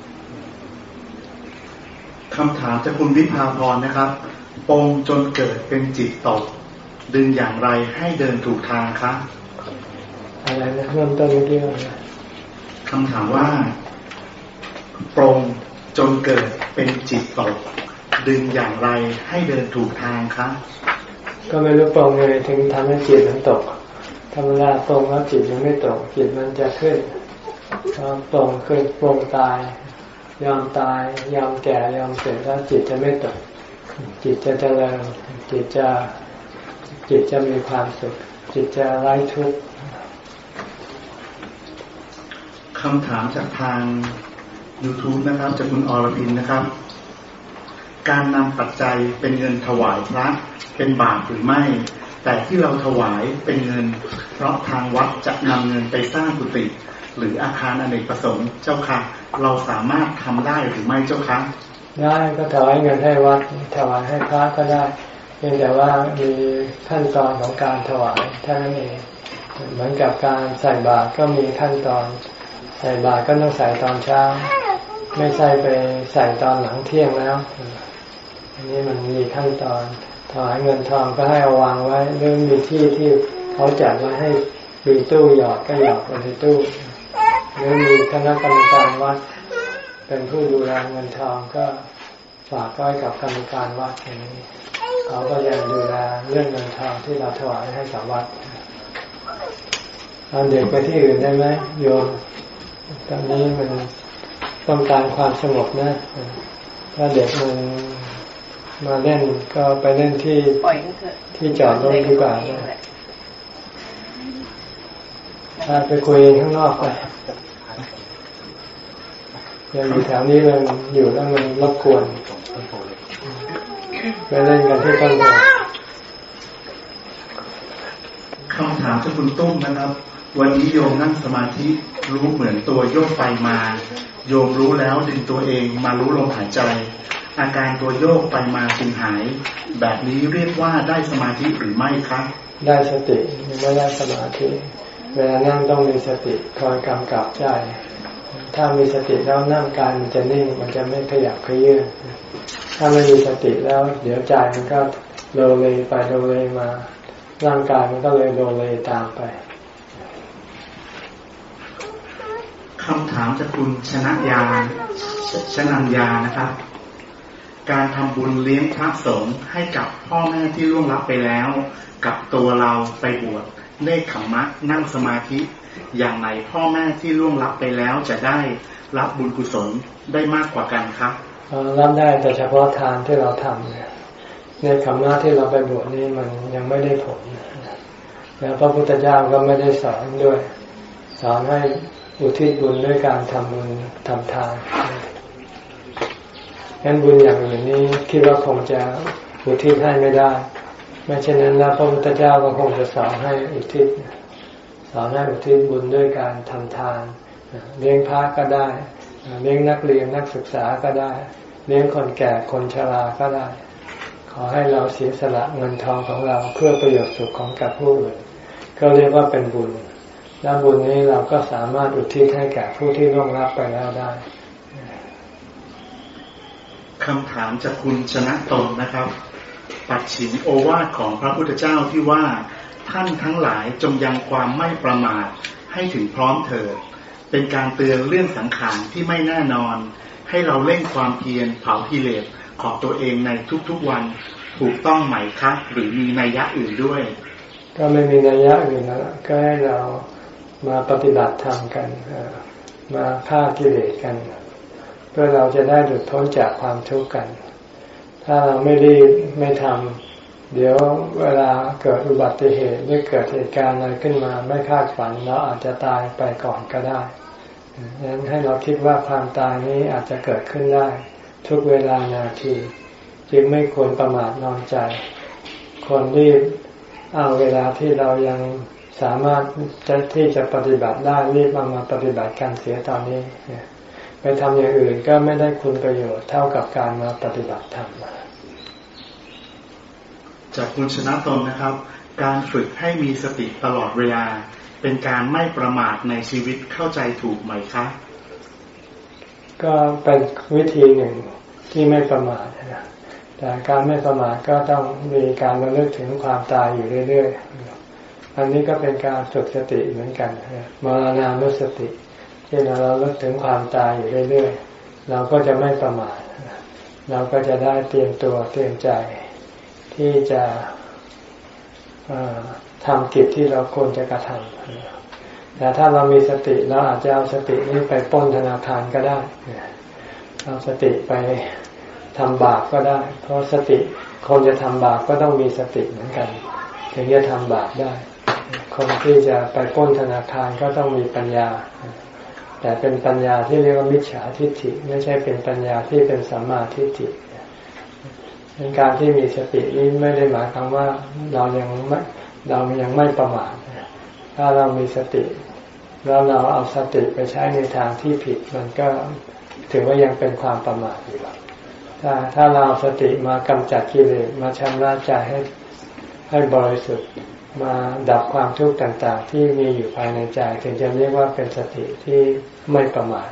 B: คำถามจากคุณวิภาพรนะครับปองจนเกิดเป็นจิตตกดึงอย่างไรให้เดินถูกทางคะ
A: อะไรนะเริ่มต้นเมื่อกี้นะ
B: คำถามว่าปรงจนเกิดเป็นจิตตกดึงอย่างไรให้เดินถูกทางคะ
A: ก็ไม่รู้ปรงไงถึงทำให้จิตมันตกธรรมดาปรงแล้วจิตมันไม่ตกจิตมันจะขึ้นพอปรงขึ้นปรงตายยอมตายยอมแก่ยอมเจ็บแล้วจิตจะไม่ตกจิตจะเจริญจิตจะจิตจะมีความสุขจิตจะไร้ทุกข์
B: คำถามจากทาง YouTube นะครับจากคุณอรพินนะครับการนำปัจจัยเป็นเงินถวายพระเป็นบาปหรือไม่แต่ที่เราถวายเป็นเงินเพราะทางวัดจะนำเงินไปสร้างกุฏิหรืออาคารอเนกประสงค์เจ้าค่ะเราสามารถทำได้หรือไม่เจ้าคะ
A: ได้ก็ถวายเงินให้วัดถวายให้พระก็ได้เพียงแต่ว่ามีขั้นตอนของการถวายเท่านั้นเองเหมือนกับการใส่บาตรก็มีขั้นตอนใส่บาตรก็ต้องใส่ตอนเช้าไม่ใส่ไปใส่ตอนหลังเที่ยงแล้วอันนี้มันมีขั้นตอนถวายเงินทองก็ให้เอาวางไว้หรือมีที่ที่เขาจัดไว้ให้มีตู้หยอดก็หยอดในตู้หรือมีคณะกรรมการวัดเป็นผู้ดูแลเงินทองก็ฝากไว้กับกรรมการวัดอย่างนี้เขาก็ยังดูแลเรื่องเงินทองที่เราถวายให้กับวัดเอาเด็กไปที่อื่นได้ไหมโยมตอนนี้มันต้องการความสงบนะถ้าเด็กมันมาเล่นก็ไปเล่นที่ที่จอดรถดีกว่านะถ้าไปคุยข้างนอกไปยังอยู่แถวนี้มันอยู่แล้วมันรบกวนไปเล่นกันที่ต้นไม้
B: คำถามจากคุณตุ้มนะครับวันนี้โยมนั่งสมาธิรู้เหมือนตัวโยกไปมาโยมรู้แล้วดึงตัวเองมารู้ลมหายใจอาการตัวโยกไปมาจึงหายแบบนี้เรียกว่าได้สมาธิหรือไม่ครับ
A: ได้สติไม่ได้สมาธิเวลานั่งต้องมีสติคอยกำกับใจถ้ามีสติแล้วนั่งกายมันจะนิ่งมันจะไม่ขยับเขยื้อนถ้าไม่มีสติแล้วเดี๋ยวใจมันก็โลเลไปโลเลมาร่างกายมันก็เลยโลเลตามไป
B: คำถามจากคุณชนะยาชนัญญานะครับการทำบุญเลี้ยงพระสงฆ์ให้กับพ่อแม่ที่ล่วงลับไปแล้วกับตัวเราไปบวชเนกขัมมะนั่งสมาธิอย่างไหนพ่อแม่ที่ล่วงลับไปแล้วจะได้รับบุญกุศลได้มากกว่ากันครับ
A: รับได้แต่เฉพาะทานที่เราทำเนี่ยเนกขัมมะที่เราไปบวชนี่มันยังไม่ได้ผลแล้วพระพุทธเจ้าก็ไม่ได้สอนด้วยสอนให้อุทิศบุญด้วยการทำบุญทำทานงั้นบุญอย่างอื่นนี้คิดว่าคงจะอุทิศให้ไม่ได้ไม่เช่นนั้นแล้วพระพุทธเจ้าก็คงจะสอนให้อุทิศสอนให้อุทิศบุญด้วยการทำทานเลี้ยงพระก็ได้เลี้ยงนักเรียนนักศึกษาก็ได้เลี้ยงคนแก่คนชราก็ได้ขอให้เราเสียสละเงินทองของเราเพื่อประโยชน์สุขของกับผู้อื่นก็เรียกว่าเป็นบุญและบุญนี้เราก็สามารถอุทิศให้แก่ผู้ที่ล่วงลับไปแล้วได้
B: คำถามจากคุณชนะตนนะครับปัจฉิมโอวาทของพระพุทธเจ้าที่ว่าท่านทั้งหลายจงยังความไม่ประมาทให้ถึงพร้อมเถิดเป็นการเตือนเรื่องสังขารที่ไม่แน่นอนให้เราเร่งความเพียรเผากิเลสของตัวเองในทุกๆวันถูกต้องไหมครับหรือมีนัยยะอื่นด้วย
A: ก็ไม่มีนัยยะอื่นนะก็ให้เรามาปฏิบัติธรรมกันมาฆ่ากิเลสกันเพื่อเราจะได้หลุดพ้นจากความทุกข์กันถ้าเราไม่รีบไม่ทำเดี๋ยวเวลาเกิดอุบัติเหตุหรือเกิดเหตุการณ์อะไรขึ้นมาไม่คาดฝันเราอาจจะตายไปก่อนก็ได้ดังนั้นให้เราคิดว่าความตายนี้อาจจะเกิดขึ้นได้ทุกเวลานาทีจึงไม่ควรประมาทนอนใจควรรีบเอาเวลาที่เรายังสามารถจะที่จะปฏิบัติได้รีบเอามาปฏิบัติการเสียตอนนี้ไปทำอย่างอื่นก็ไม่ได้คุณประโยชน์เท่ากับการมาปฏิบัติธรรม
B: จากคุณชนะตนนะครับการฝึกให้มีสติตลอดเวลาเป็นการไม่ประมาทในชีวิตเข้าใจถูกไหมคะ
A: ก็เป็นวิธีหนึ่งที่ไม่ประมาทนะแต่การไม่ประมาทก็ต้องมีการระลึกถึงความตายอยู่เรื่อยๆอันนี้ก็เป็นการฝึกสติเหมือนกันมรณานุสติที่เราระลึกถึงความตายอยู่เรื่อยๆเราก็จะไม่ประมาทเราก็จะได้เตรียมตัวเตรียมใจที่จะทำกิจที่เราควรจะกระทำแต่ถ้าเรามีสติเราอาจจะเอาสตินี้ไปปล้นธนาคารก็ได้เอาสติไปทำบาปก็ได้เพราะสติคนจะทำบาปก็ต้องมีสติเหมือนกันถึงจะทำบาปได้คนที่จะไปปล้นธนาคารก็ต้องมีปัญญาแต่เป็นปัญญาที่เรียกว่ามิจฉาทิฏฐิไม่ใช่เป็นปัญญาที่เป็นสัมมาทิฏฐิเป็นการที่มีสตินี้ไม่ได้หมายความว่าเรายังไม่เรายังไม่ประมาทถ้าเรามีสติแล้วเราเอาสติไปใช้ในทางที่ผิดมันก็ถือว่ายังเป็นความประมาทอยู่ถ้าถ้าเราเอาสติมากำจัดกิเลสมาชำระใจให้ให้บริสุทธิ์มาดับความทุกข์ต่างๆที่มีอยู่ภายในใจถึงจะเรียกว่าเป็นสติที่ไม่ประมาท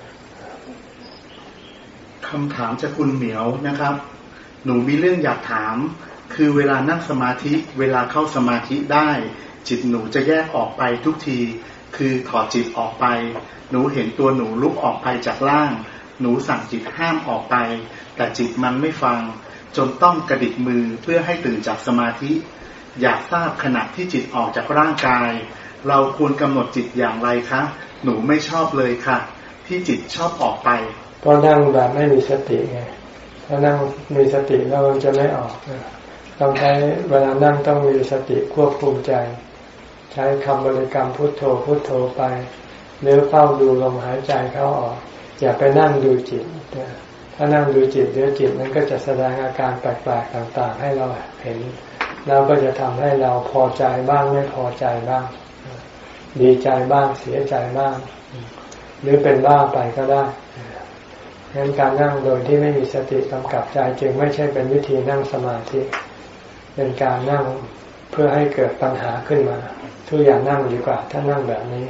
B: คำถามจากคุณเหมียวนะครับหนูมีเรื่องอยากถามคือเวลานั่งสมาธิเวลาเข้าสมาธิได้จิตหนูจะแยกออกไปทุกทีคือถอดจิตออกไปหนูเห็นตัวหนูลุกออกไปจากร่างหนูสั่งจิตห้ามออกไปแต่จิตมันไม่ฟังจนต้องกระดิกมือเพื่อให้ตื่นจากสมาธิอยากทราบขณะที่จิตออกจากร่างกายเราควรกำหนดจิตอย่างไรคะหนูไม่ชอบเลยค่ะที่จิตชอบออกไป
A: ก็นั่งแบบไม่มีสติไงถ้านั่งมีสติแล้วมันจะไม่ออกต้องใช้เวลานั่งต้องมีสติควบคุมใจใช้คำบริกรรมพุทโธพุทโธไปหรือเฝ้าดูลมหายใจเข้าออกอย่าไปนั่งดูจิตถ้านั่งดูจิตเดี๋ยวจิตมันก็จะแสดงอาการแปลกๆต่างๆให้เราเห็นแล้วก็จะทำให้เราพอใจบ้างไม่พอใจบ้างดีใจบ้างเสียใจบ้างหรือเป็นบ้าไปก็ได้ดังนั้นการนั่งโดยที่ไม่มีสติกำกับใจจึงไม่ใช่เป็นวิธีนั่งสมาธิเป็นการนั่งเพื่อให้เกิดปัญหาขึ้นมาทุกอย่างนั่งดีกว่าถ้านั่งแบบนี้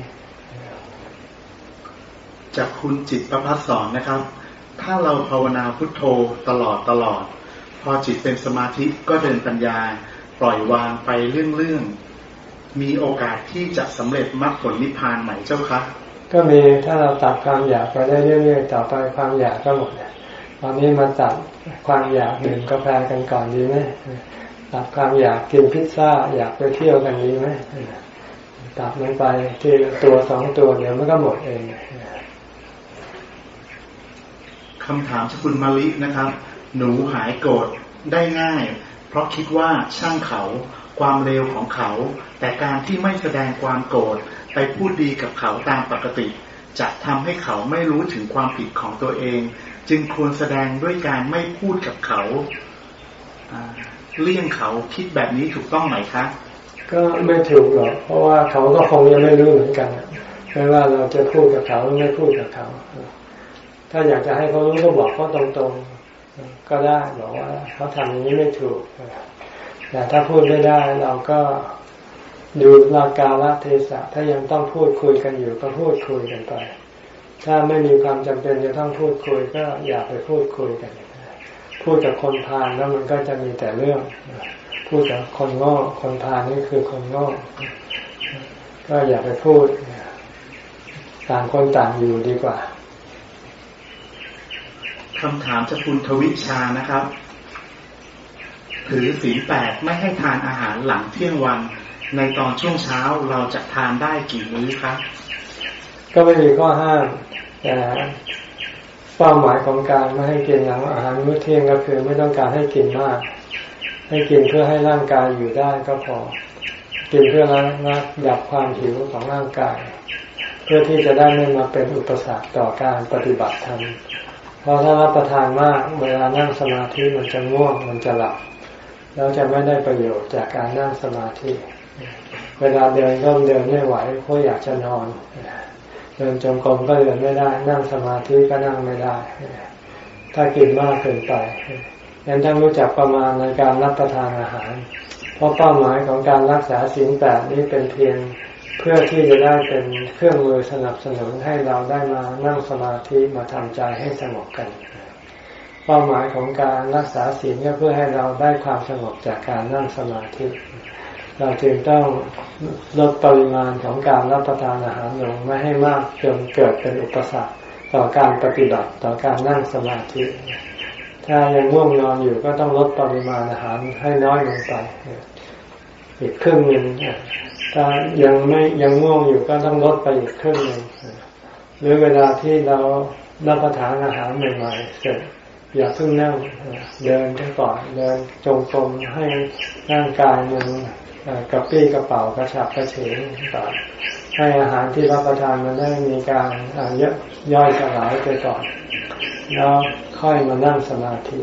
B: จากคุณจิตประภัสสรนะครับถ้าเราภาวนาพุทโธตลอดตลอดพอจิตเป็นสมาธิก็เดินปัญญาปล่อยวางไปเรื่องๆมีโอกาสที่จะสำเร็จมรรคผลนิพพานไหมเจ้าคะ
A: ก็มีถ้าเราตัดความอยากไปได้เรื่อยๆต่อไปความอยากก็หมดตอนนี้มาตัดความอยากดื่มกาแฟกันก่อนดีไหมตัดความอยากกินพิซซ่าอยากไปเที่ยวกันดีไหมตัดมันไปทีละตัวสองตัวเดี๋ยวมันก็หมดเอง
B: คำถามจากคุณมาลินะครับหนูหายโกรธได้ง่ายเพราะคิดว่าช่างเขาความเลวของเขาแต่การที่ไม่แสดงความโกรธไปพูดดีกับเขาตามปกติจะทำให้เขาไม่รู้ถึงความผิดของตัวเองจึงควรแสดงด้วยการไม่พูดกับเขาเลี่ยงเขาคิดแบบนี้ถูกต้องไหมคะ
A: ก็ไม่ถูกหรอกเพราะว่าเขาก็คงยังไม่รู้เหมือนกันไม่ว่าเราจะพูดกับเขาหรือไม่พูดกับเขาถ้าอยากจะให้เขารู้ก็บอกเขาตรงๆก็ได้บอกว่าเขาทำอย่างนี้ไม่ถูกแต่ถ้าพูดไม่ได้เราก็ดูหลักกาลเทศะถ้ายังต้องพูดคุยกันอยู่ก็พูดคุยกันไปถ้าไม่มีความจำเป็นจะต้องพูดคุยก็อย่าไปพูดคุยกันพูดกับคนพาลแล้วมันก็จะมีแต่เรื่องพูดกับคนโง่คนพาลนี่คือคนโง่ก็อย่าไปพูดต่างคนต่างอยู่ดีกว่า
B: คำถามจากคุณทวิชานะครับถือศีลแปดไม่ให้ทานอาหารหลังเที่ยงวันในตอนช่วงเช้าเราจะทานได้กี่มื้อครับ
A: ก็ไม่มีข้อห้ามแต่เป้าหมายของการไม่ให้กินหลังอาหารมื้อเที่ยงก็คือไม่ต้องการให้กินมากให้กินเพื่อให้ร่างกายอยู่ได้ก็พอกินเพื่อระดับความหิวของร่างกายเพื่อที่จะได้ไม่มาเป็นอุปสรรคต่อการปฏิบัติธรรมเพราะถ้ารับประทานมากเวลานั่งสมาธิมันจะง่วงมันจะหลับแล้วจะไม่ได้ประโยชน์จากการนั่งสมาธิเวลาเดินก็เดินไม่ไหวเพราะอยากจะนอนเดินจงกรมก็เดินไม่ได้นั่งสมาธิก็นั่งไม่ได้ถ้ากินมากเกินไปยังต้องรู้จักประมาณในการรับประทานอาหารเพราะเป้าหมายของการรักษาศีลแปดนี้เป็นเพียงเพื่อที่จะได้เป็นเครื่องมือสนับสนุนให้เราได้มานั่งสมาธิมาทำใจให้สงบกันเป้าหมายของการรักษาศีลก็เพื่อให้เราได้ความสงบจากการนั่งสมาธิเราจึงต้องลดปริมาณของการรับประทานอาหารลงไม่ให้มากจนเกิดเป็นอุปสรรคต่อการปฏิบัติต่อการนั่งสมาธิถ้ายังง่วงนอนอยู่ก็ต้องลดปริมาณอาหารให้น้อยลงไปอีกครึ่งหนึ่งถ้ายังไม่ยังง่วงอยู่ก็ต้องลดไปอีกครึ่งหนึ่งหรือเวลาที่เรารับประทานอาหารใหม่ๆเสร็จอย่าเพิ่งนั่งเดินไปก่อนเดินจงกรมให้ร่างกายมันกระปรี้กระเป๋ากระฉับกระเฉงก่อนให้อาหารที่รับประทานมันได้มีการย่อยสลายไปก่อนแล้วค่อยมานั่งสมาธิ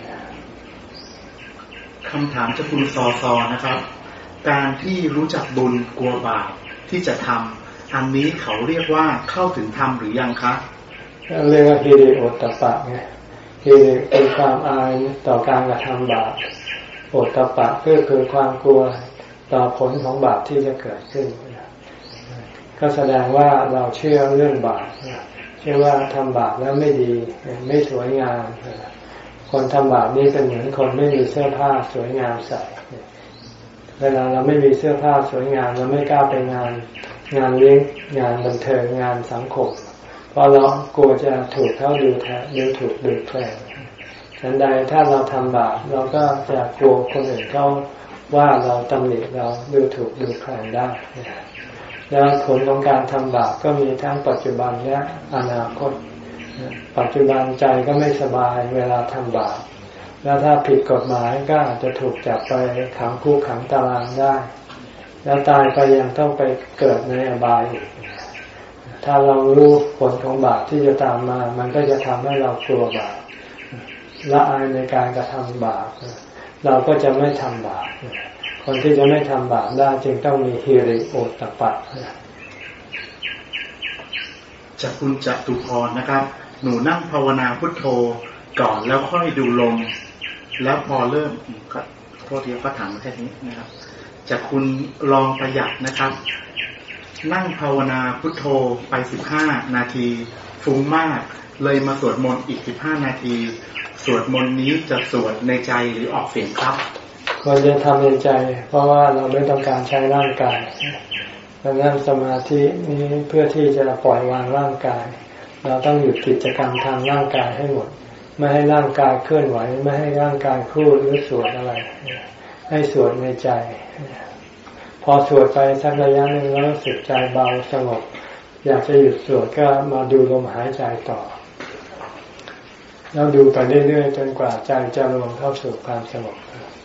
B: คำถามจากคุณซอซอนะครับการที่รู้จักบุญกลัวบาปที่จะทำอันนี้เขาเรียกว่าเข้าถึงธรรมหรือยังคะ
A: เรียกว่าฮิริโอตตัปปะไงฮิริเป็นความอายต่อการกระทำบาปโอตตัปปะก็คือความกลัวต่อผลของบาปที่จะเกิดขึ้นก็แสดงว่าเราเชื่อเรื่องบาปเชื่อว่าทำบาปแล้วไม่ดีไม่สวยงามคนทำบาปนี่เป็นเหมือนคนไม่มีเสื้อผ้าสวยงามใส่เวลาเราไม่มีเสื้อผ้าสวยงามเราไม่กล้าไปงานงานเลี้ยงงานบันเทิงงานสังคมเพราะเรากลัวจะถูกเขาดูแทนดูถูกดูแคลนฉันใดถ้าเราทำบาปเราก็จะกลัวคนอื่นเขาว่าเราตำหนิเราดูถูกดูแคลนได้แล้วผลของการทำบาปก็มีทั้งปัจจุบันและอนาคตปัจจุบันใจก็ไม่สบายเวลาทำบาปแล้วถ้าผิดกฎหมายก็อาจจะถูกจับไปขังคุกขังตารางได้แล้วตายไปยังต้องไปเกิดในอบายอีกถ้าเรารู้ผลของบาปที่จะตามมามันก็จะทำให้เรากลัวบาปละอายในการกระทำบาปเราก็จะไม่ทำบาปคนที่จะไม่ทำบาปได้จึงต้องมีฮิริโอตตัปปะ
B: จากคุณจตุพรนะครับหนูนั่งภาวนาพุทโธก่อนแล้วค่อยดูลมแล้วพอเริ่มก็โทษทีก็ถามแค่นี้นะครับจากคุณลองประหยัดนะครับนั่งภาวนาพุทโธไปสิบห้านาทีฟุ้งมากเลยมาสวดมนต์อีกสิบห้านาทีสวดมนต์นี้จะสวดในใจหรือออกเสียงครับ
A: ควรจะทำในใจเพราะว่าเราไม่ต้องการใช้ร่างกายเรานั่งสมาธินี้เพื่อที่จะปล่อยวางร่างกายเราต้องหยุดกิจกรรมทางร่างกายให้หมดไม่ให้ร่างกายเคลื่อนไหวไม่ให้ร่างกายพูดหรือสวดอะไรให้สวดในใจพอสวดไปสักระยะหนึ่งแล้วรู้สึกใจเบาสงบอยากจะหยุดสวดก็มาดูลมหายใจต่อแล้วดูไปเรื่อยๆจนกว่าใจจะรวมเข้าสู่ความสงบ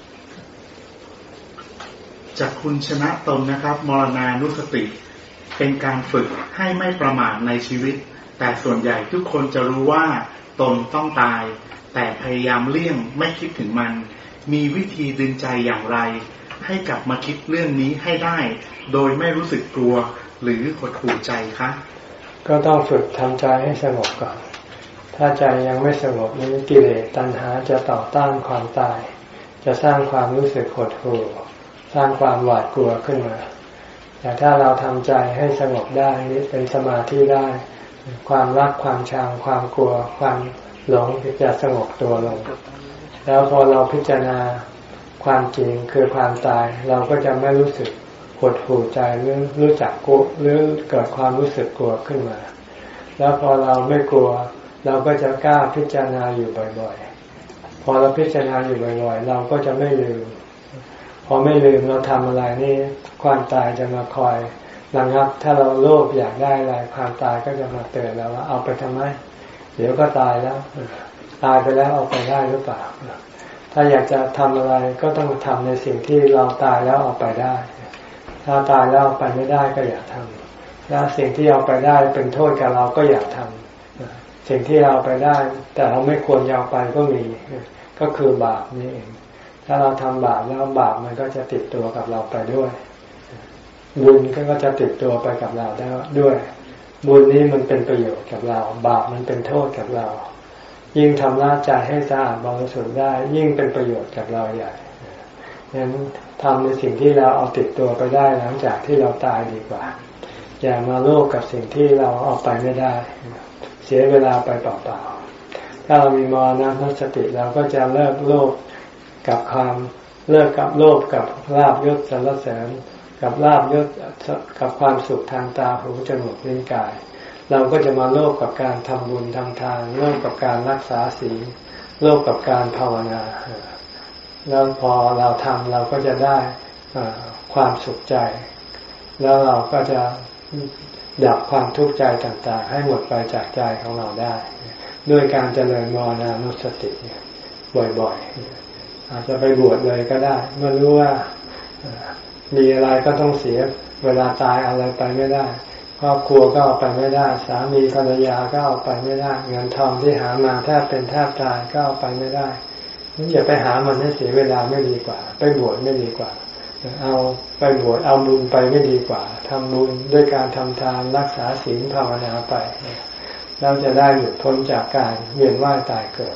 B: จากคุณชนะตนนะครับมรณานุสติเป็นการฝึกให้ไม่ประมาทในชีวิตแต่ส่วนใหญ่ทุกคนจะรู้ว่าตนต้องตายแต่พยายามเลี่ยงไม่คิดถึงมันมีวิธีดึงใจอย่างไรให้กลับมาคิดเรื่องนี้ให้ได้โดยไม่รู้สึกกลัวหรือหดหู่ใจคะ
A: ก็ต้องฝึกทำใจให้สงบก่อนถ้าใจยังไม่สงบนี้กิเลสตัณหาจะต่อต้านความตายจะสร้างความรู้สึกหดหู่สร้างความหวาดกลัวขึ้นมาแต่ถ้าเราทำใจให้สงบได้นี่เป็นสมาธิได้ความรักความชังความกลัวความหลงจะสงบตัวลงแล้วพอเราพิจารณาความจริงคือความตายเราก็จะไม่รู้สึกหดหู่ใจหรือรู้จักกลัวหรือเกิดความรู้สึกกลัวขึ้นมาแล้วพอเราไม่กลัวเราก็จะกล้าพิจารณาอยู่บ่อยๆพอเราพิจารณาอยู่บ่อยๆเราก็จะไม่ลืมพอไม่ลืมเราทำอะไรนี่ความตายจะมาคอยระงับถ้าเราโลภอยากได้อะไรความตายก็จะมาเตือนเราว่าเอาไปทำไมเดี๋ยวก็ตายแล้วตายไปแล้วเอาไปได้หรือเปล่าถ้าอยากจะทำอะไรก็ต้องทำในสิ่งที่เราตายแล้วเอาไปได้ถ้าตายแล้วเอาไปไม่ได้ก็อย่าทำแล้วสิ่งที่เอาไปได้เป็นโทษกับเราก็อย่าทำสิ่งที่เราไปได้แต่เราไม่ควรเอาไปก็มีก็คือบาปนี่เองถ้าเราทำบาปแล้วบาปมันก็จะติดตัวกับเราไปด้วยบุญก็จะติดตัวไปกับเราได้ด้วยบุญนี้มันเป็นประโยชน์กับเราบาปมันเป็นโทษกับเรายิ่งทำละใจให้สะอาดบริสุทธิ์ได้ยิ่งเป็นประโยชน์กับเราใหญ่งั้นทำในสิ่งที่เราเอาติดตัวไปได้หลังจากที่เราตายดีกว่าอย่ามาโลภกับสิ่งที่เราเอาไปไม่ได้เสียเวลาไปเปล่าๆถ้าเรามีมรณะสติเราก็จะเลิกโลภกับความเลิกกับโลภกับลาภยศสรรเสริญกับลาภยศกับความสุขทางตาหูจมูกลิ้นกายเราก็จะมาโลภกับการทำบุญทำทานโลภกับการรักษาศีลโลภกับการภาวนาแล้วพอเราทำเราก็จะได้ความสุขใจแล้วเราก็จะดับความทุกข์ใจต่างๆให้หมดไปจากใจของเราได้ด้วยการเจริญมรณานุสติบ่อยๆอาจจะไปบวชเลยก็ได้เมื่อรู้ว่ามีอะไรก็ต้องเสียเวลาตายอะไรไปไม่ได้ครอบครัวก็เอาไปไม่ได้สามีภรรยาก็เอาไปไม่ได้เงินทองที่หามาแทบเป็นแทบตายก็เอาไปไม่ได้นี่อย่าไปหามันให้เสียเวลาไม่ดีกว่าไปบวชไม่ดีกว่าเอาไปบวชเอาบุญไปไม่ดีกว่าทำบุญด้วยการทำทานรักษาศีลภาวนาไปเราจะได้หลุดพ้นจากการเวียนว่ายตายเกิด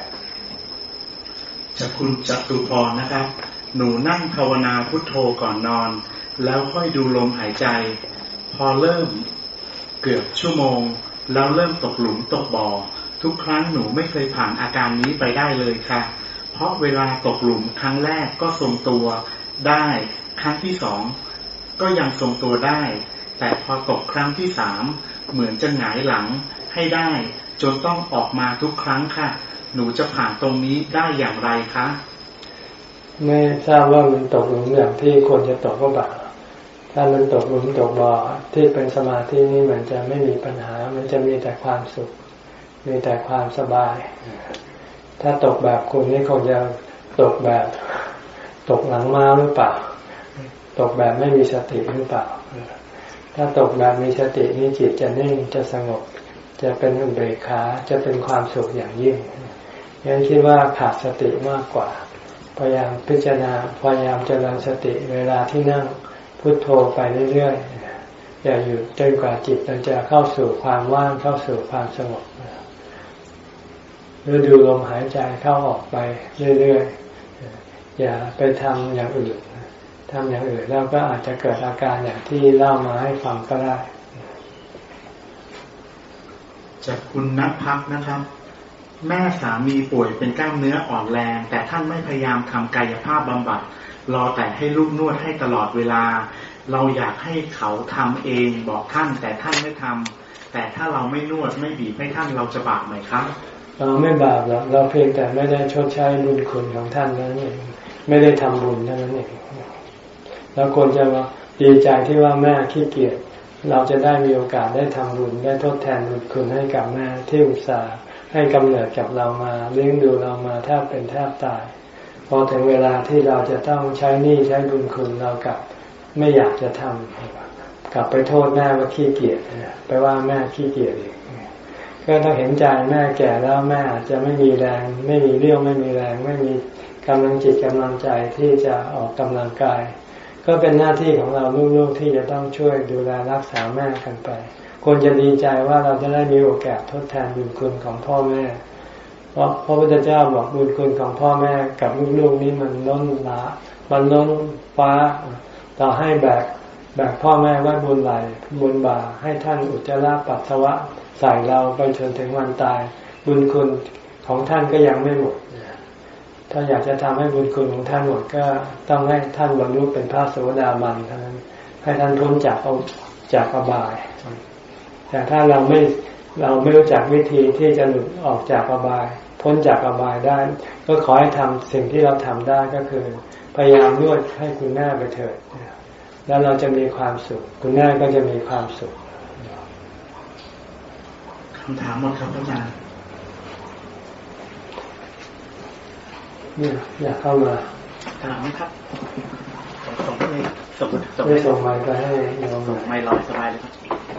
B: จากคุณจตุพรนะครับหนูนั่งภาวนาพุทโธก่อนนอนแล้วค่อยดูลมหายใจพอเริ่มเกือบชั่วโมงแล้วเริ่มตกหลุมตกบ่อทุกครั้งหนูไม่เคยผ่านอาการนี้ไปได้เลยค่ะเพราะเวลาตกหลุมครั้งแรกก็ทรงตัวได้ครั้งที่สองก็ยังทรงตัวได้แต่พอตกครั้งที่สามเหมือนจะหงายหลังให้ได้จนต้องออกมาทุกครั้งค่ะหนูจะผ่านตรงนี้ได้อย่างไรคะ
A: ไม่ทราบว่ามันตกหลุมอย่างที่ควรจะตกก็บ่าถ้ามันตกหลุมตกบ่อที่เป็นสมาธินี่มันจะไม่มีปัญหามันจะมีแต่ความสุขมีแต่ความสบายถ้าตกแบบคุณนี่คงจะตกแบบตกหลังม้าหรือเปล่าตกแบบไม่มีสติหรือเปล่าถ้าตกแบบมีสตินี่จิตจะนิ่งจะสงบจะเป็นอุเบกขาจะเป็นความสุขอย่างยิ่งงั้นคิดว่าขาดสติมากกว่าพยายามพิจารณาพยายามเจริญสติเวลาที่นั่งพุทโธไปเรื่อยๆอย่าหยุดจนกว่าจิตมันจะเข้าสู่ความว่างเข้าสู่ความสงบหรือดูลมหายใจเข้าออกไปเรื่อยๆอย่าไปทำอย่างอื่นทำอย่างอื่นแล้วก็อาจจะเกิดอาการอย่างที่เล่ามาให้ฟังก็ได้
B: จากคุณณภักนะครับแม่สามีป่วยเป็นกล้ามเนื้ออ่อนแรงแต่ท่านไม่พยายามทำกายภาพบำบัดรอแต่ให้ลูกนวดให้ตลอดเวลาเราอยากให้เขาทำเองบอกท่านแต่ท่านไม่ทำแต่ถ้าเราไม่นวดไม่บีบให้ท่านเราจะบาปไหมครับ
A: เราไม่บาปหรอกเราเพียงแต่ไม่ได้ชดใช้บุญคุณของท่านนั้นเองไม่ได้ทำบุญเท่านั้นเองเราควรจะดีใจที่ว่าแม่ขี้เกียจเราจะได้มีโอกาสได้ทำบุญได้ทดแทนบุญคุณให้กับแม่ที่อุตส่าห์ให้กำเนิดกับเรามาเลี้ยงดูเรามาแทบเป็นแทบตายพอถึงเวลาที่เราจะต้องใช้หนี้ใช้บุญคุณเรากลับไม่อยากจะทำกลับไปโทษแม่ว่าขี้เกียจไปว่าแม่ขี้เกียจอีกก็ต้องเห็นใจแม่แก่แล้วแม่อาจจะไม่มีแรงไม่มีเรี่ยวไม่มีแรงไม่มีกำลังจิตกำลังใจที่จะออกกำลังกายก็เป็นหน้าที่ของเราลูกๆที่จะต้องช่วยดูแลรักษาแม่กันไปควรจะดีใจว่าเราจะได้มีโอกาสทดแทนบุญคุณของพ่อแม่เพราะพระพุทธเจ้าบอกบุญคุณของพ่อแม่กับลูกๆนี้มันล้นหลามันล้นฟ้าต่อให้แบกแบกพ่อแม่ไว้บนไหล่บนบ่าให้ท่านอุจจาระปัสสาวะใส่เราไปจนถึงวันตายบุญคุณของท่านก็ยังไม่หมดถ้าอยากจะทำให้บุญคุณของท่านหมดก็ต้องให้ท่านบรรลุเป็นพระโสดาบันเท่านั้นให้ท่านพ้นจากจากอบายแต่ถ้าเราไม่เราไม่รู้จักวิธีที่จะหลุดออกจากอบายพ้นจากอบายได้ก็ขอให้ทำสิ่งที่เราทำได้ก็คือพยายามนวดให้คุณแม่ไปเถิดแล้วเราจะมีความสุขคุณแม่ก็จะมีความสุข
B: คำถามหมดครับอาจารย์
A: เนี่ยอยากเข้ามา
B: ถามไหมครับส่งไปเลยส่ง
A: ส่งไปส่งไมค์ไปให้เรา
B: ส่งไมค์ลอยสบายเลยครับ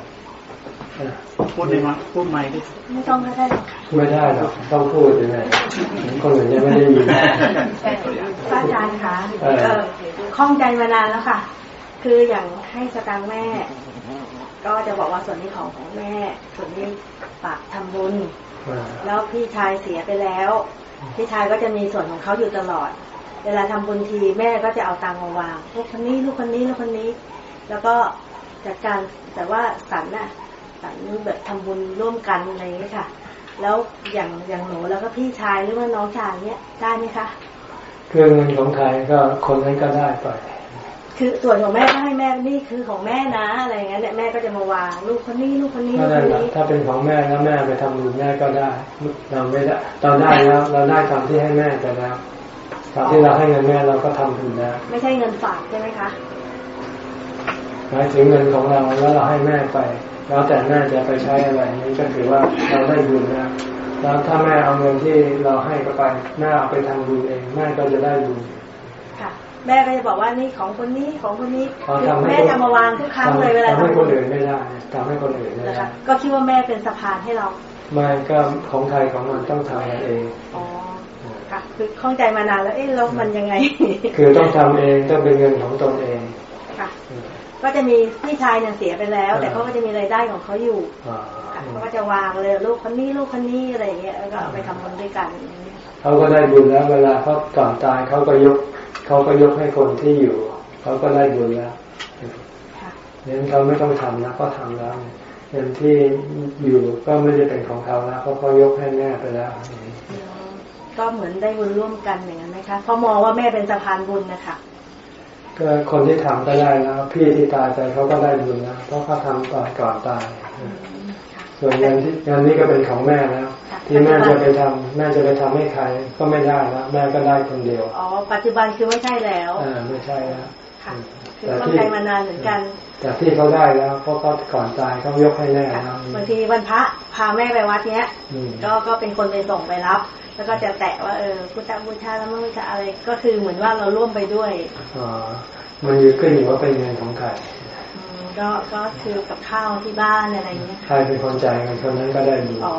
B: พูดเลยมั้ยพูดไมค์ด้วย
C: ไม่ต้องก็ได้หรอก
A: ไม่ได้หรอกต้องพูดยังไงคนอื่นยังไม่ได้ยิน
C: พระอาจารย์คะเออคล่องใจมานานแล้วค่ะคืออย่างให้สตางค์แม่ก็จะบอกว่าส่วนนี้ของของแม่ส่วนนี้ฝากทำบุญแล้วพี่ชายเสียไปแล้วพี่ชายก็จะมีส่วนของเขาอยู่ตลอดเวลาทำบุญทีแม่ก็จะเอาตังค์มาวางลูกคนนี้ลูกคนนี้ลูกคนนี้แล้วก็จัดการแต่ว่าสันน่ะสันแบบทำบุญร่วมกันอะไรอย่างนี้ค่ะแล้วอย่างอย่างหนูแล้วก็พี่ชายหรือว่าน้องชายเนี้ยได้ไหมคะ
A: คือเงินของใครก็คนนั้นก็ได้ไป
C: คือส่วนของแม่ก็ให้แม่นี่คือของแม่นะอะไรอย่างเงี้ยแม่ก็จะมาวางลูกคนนี้ลูกคนนี้ลูกคนนี้
A: ถ้าเป็นของแม่แล้วแม่ไปทำบุญแม่ก็ได้เราไม่ได้เราได้แล้วเราได้ตามที่ให้แม่ไปแล้วตามที่เราให้เงินแม่เราก็ทำบุญแล้ว
C: ไม่ใช่เงินฝากใช่ไหมคะ
A: หมายถึงเงินของเราแล้วเราให้แม่ไปแล้วแต่แม่จะไปใช้อะไรนี้ก็ถือว่าเราได้บุญนะแล้วถ้าแม่เอาเงินที่เราให้ก็ไปแม่เอาไปทำบุญเองแม่ก็จะได้บุญ
C: แม่ก็จะบอกว่านี่ของคนนี้ของคนนี้แม่จะมาวางทุกครั้งเลยเวลา
A: ทำให้คนอื่นไม่ได้ทำให้คนอื่นไม่ได้
C: ก็คิดว่าแม่เป็นสะพานให้เรา
A: ไม่ก็ของใครของมันต้องทำเอง
C: อ๋อค่ะคือข้องใจมานานแล้วเอ๊ะแล้วมันยังไง
A: คือต้องทำเองต้องเป็นเงินของตนเอง
C: ค่ะก็จะมีพี่ชายเนี่ยเสียไปแล้วแต่เขาก็จะมีรายได้ของเขาอยู่เขาก็จะวางเลยลูกคนนี้ลูกคนนี้อะไรอย่างเงี้ยแล้วก็เอาไปทำบุญด้วยกัน
A: เขาก็ได้บุญแล้วเวลาเขาก่อนตายเขาก็ยกเขาก็ยกให้คนที่อยู่เขาก็ได้บุญแล้วเนี่ยเขาไม่ต้องทำนะเขาทำแล้วเงินที่อยู่ก็ไม่ได้เป็นของเขาแล้วเขาก็ยกให้แม่ไปแล้ว
C: ก็เหมือนได้บุญร่วมกันอย่างนั้นไหมคะเพราะมองว่าแม่เป็นสะพานบุญนะคะ
A: ก็คนที่ทำก็ได้แล้วพี่ที่ตายไปเขาก็ได้บุญนะเพราะเขาทำก่อนก่อนตายส่วนเงินที่เงินนี้ก็เป็นของแม่แล้วที่แม่จะไปทำแม่จะไปทำให้ใครก็ไม่ได้แล้วแม่ก็ได้คนเดียว
C: อ๋อปัจจุบันคือไม่ใช่แล้ว
A: อ่าไม่ใช่แล้ว
C: คือต้องใจมานานเหมือนกัน
A: แต่ที่เขาได้แล้วเพราะเขาก่อนตายเขายกให้แม่แล้ว
C: บางทีวันพระพาแม่ไปวัดเนี้ยก็ก็เป็นคนไปส่งไปรับแล้วก็จะแตะว่าเออพุทธบูชาแล้วไม่บูชาอะไรก็คือเหมือนว่าเราร่วมไปด้วย
A: อ๋อมันอยู่ขึ้นอยู่ว่าเป็นเงินของใคร
C: ก็ก็คือกับข้าวที่บ้านอะไรอย่างเงี้ย
A: ใครเป็นคนจ่ายเงินคนนั้นก็ได้ดี
C: อ๋อ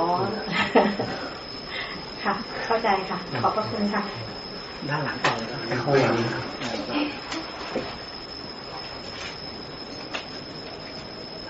C: ค่ะเข้าใจค่ะขอบพระคุณค่ะ
B: ด้านหลังต่อเลยครับ
A: ข้างหลัง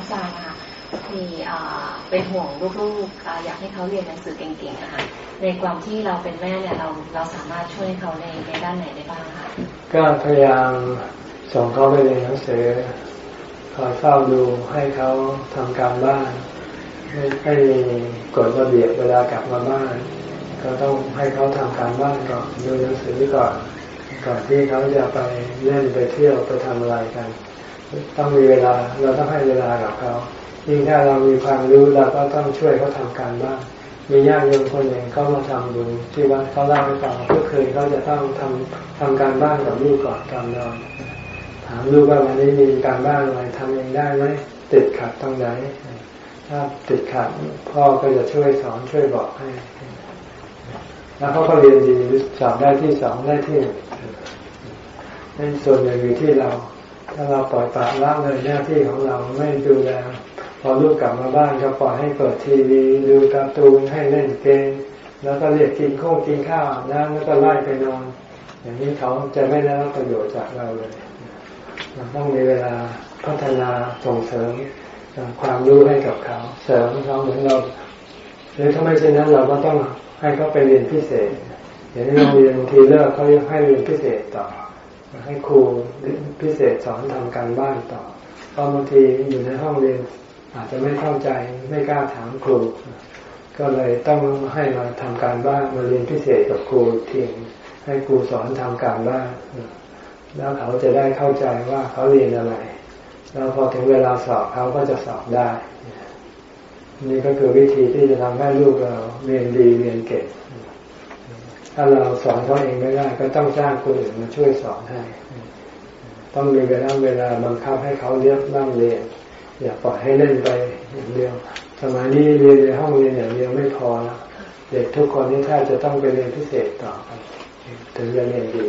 D: อาจารย์ค่ะมีเป็นห่วงลูกๆอยากให้เขาเรียนหนังสือเก่งๆนะคะในความที่เราเป็นแม่เนี่ยเราเราสามารถช่วยเขาในในด้านไหนได้บ้างคะ
A: ก็พยายามส่งเขาไปเรียนหนังสือคอยเฝ้าดูให้เขาทำการบ้านให้ให้มีกฎระเบียบเวลากลับมาบ้านก็ต้องให้เขาทำการบ้านก่อนดูหนังสือก่อนก่อนที่เขาจะไปเล่นไปเที่ยวไปทำอะไรกันต้องมีเวลาเราต้องให้เวลากับเขายิ่งถ้าเรามีความรู้เราก็ต้องช่วยเขาทำการบ้านมีญาติโยมคนหนึ่งเขามาทำบุญที่วัดเขาเล่าให้ฟังทุกคืนเขาจะต้องทำทำการบ้านกับลูกก่อนก่อนนอนถามลูกว่าวันนี้มีการบ้านอะไรทำเองได้ไหมติดขัดตรงไหนถ้าติดขัดพ่อก็จะช่วยสอนช่วยบอกให้แล้วเขาก็เรียนดีสอบได้ที่สองได้ที่หนึ่งนั่นส่วนใหญ่อยู่ที่เราถ้าเราปล่อยปละละเลยหน้าที่ของเราไม่ดูแลพอลูกกลับมาบ้านก็ปล่อยให้เปิดทีวีดูการ์ตูนให้เล่นเกมแล้วก็เรียกกินข้าวกินข้าวอาบน้ำแล้วก็ไล่ไปนอนอย่างนี้เขาจะไม่ได้รับประโยชน์จากเราเลยเราต้องมีเวลาพัฒนาส่งเสริมความรู้ให้กับเขาเสริมเขาเหมือนเราหรือถ้าไม่เช่นนั้นเราก็ต้องให้เขาไปเรียนพิเศษอย่างนี้โรงเรียนบางทีเลิกเขาให้เรียนพิเศษต่อให้ครูพิเศษสอนทำการบ้านต่อเพราะบางทีอยู่ในห้องเรียนอาจจะไม่เข้าใจไม่กล้าถามครูก็เลยต้องให้มาทำการบ้านมาเรียนพิเศษกับครูทีให้ครูสอนทำการบ้านแล้วเขาจะได้เข้าใจว่าเขาเรียนอะไรแล้วพอถึงเวลาสอบเขาก็จะสอบได้นี่ก็คือวิธีที่จะทำให้ลูกเราเรียนดีเรียนเก่งถ้าเราสอนเขาเองไม่ได้ก็ต้องจ้างคนอื่นมาช่วยสอนให้ต้องมีเวลาเวลาบังคับให้เขาเรียนนั่งเรียนอย่าปล่อยให้เล่นไปอย่างเดียวสมัยนี้เรียนในห้องเรียนอย่างเดียวไม่พอแล้วเด็กทุกคนนี่ถ้าจะต้องไปเรียนพิเศษต่อไปถึงจะเรียนดี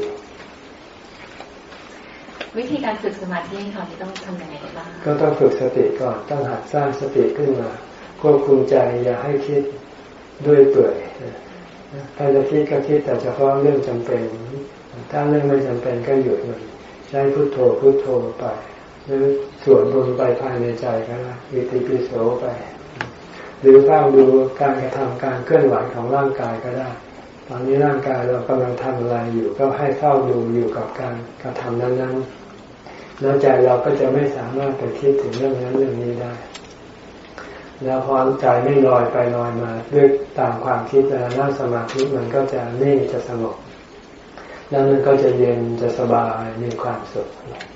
D: วิธีการฝึกสมาธิเขาที่ต้องทำยังไงบ้าง
A: ก็ต้องฝึกสติก่อนต้องหัดสร้างสติขึ้นมาควบคุมใจอย่าให้คิดด้วยเปื่อยถ้าจะคิดก็คิดแต่เฉพาะเรื่องจำเป็นถ้าเรื่องไม่จำเป็นก็หยุดมันใช้พุทโธพุทโธไปหรือสวดมนต์ไปภายในใจก็ได้อิติปิโสไปหรือเฝ้าดูการกระทำการเคลื่อนไหวของร่างกายก็ได้ตอนนี้ร่างกายเรากำลังทำอะไรอยู่ก็ให้เฝ้าดูอยู่กับการกระทำนั้นๆแล้วใจเราก็จะไม่สามารถไปคิดถึงเรื่องนั้นเรื่องนี้ได้แล้วพอใจไม่ลอยไปลอยมาด้วยตามความคิดแล้วนั่งสมาธิมันก็จะนิ่งจะสงบแล้วมันก็จะเย็นจะสบายมีความสุข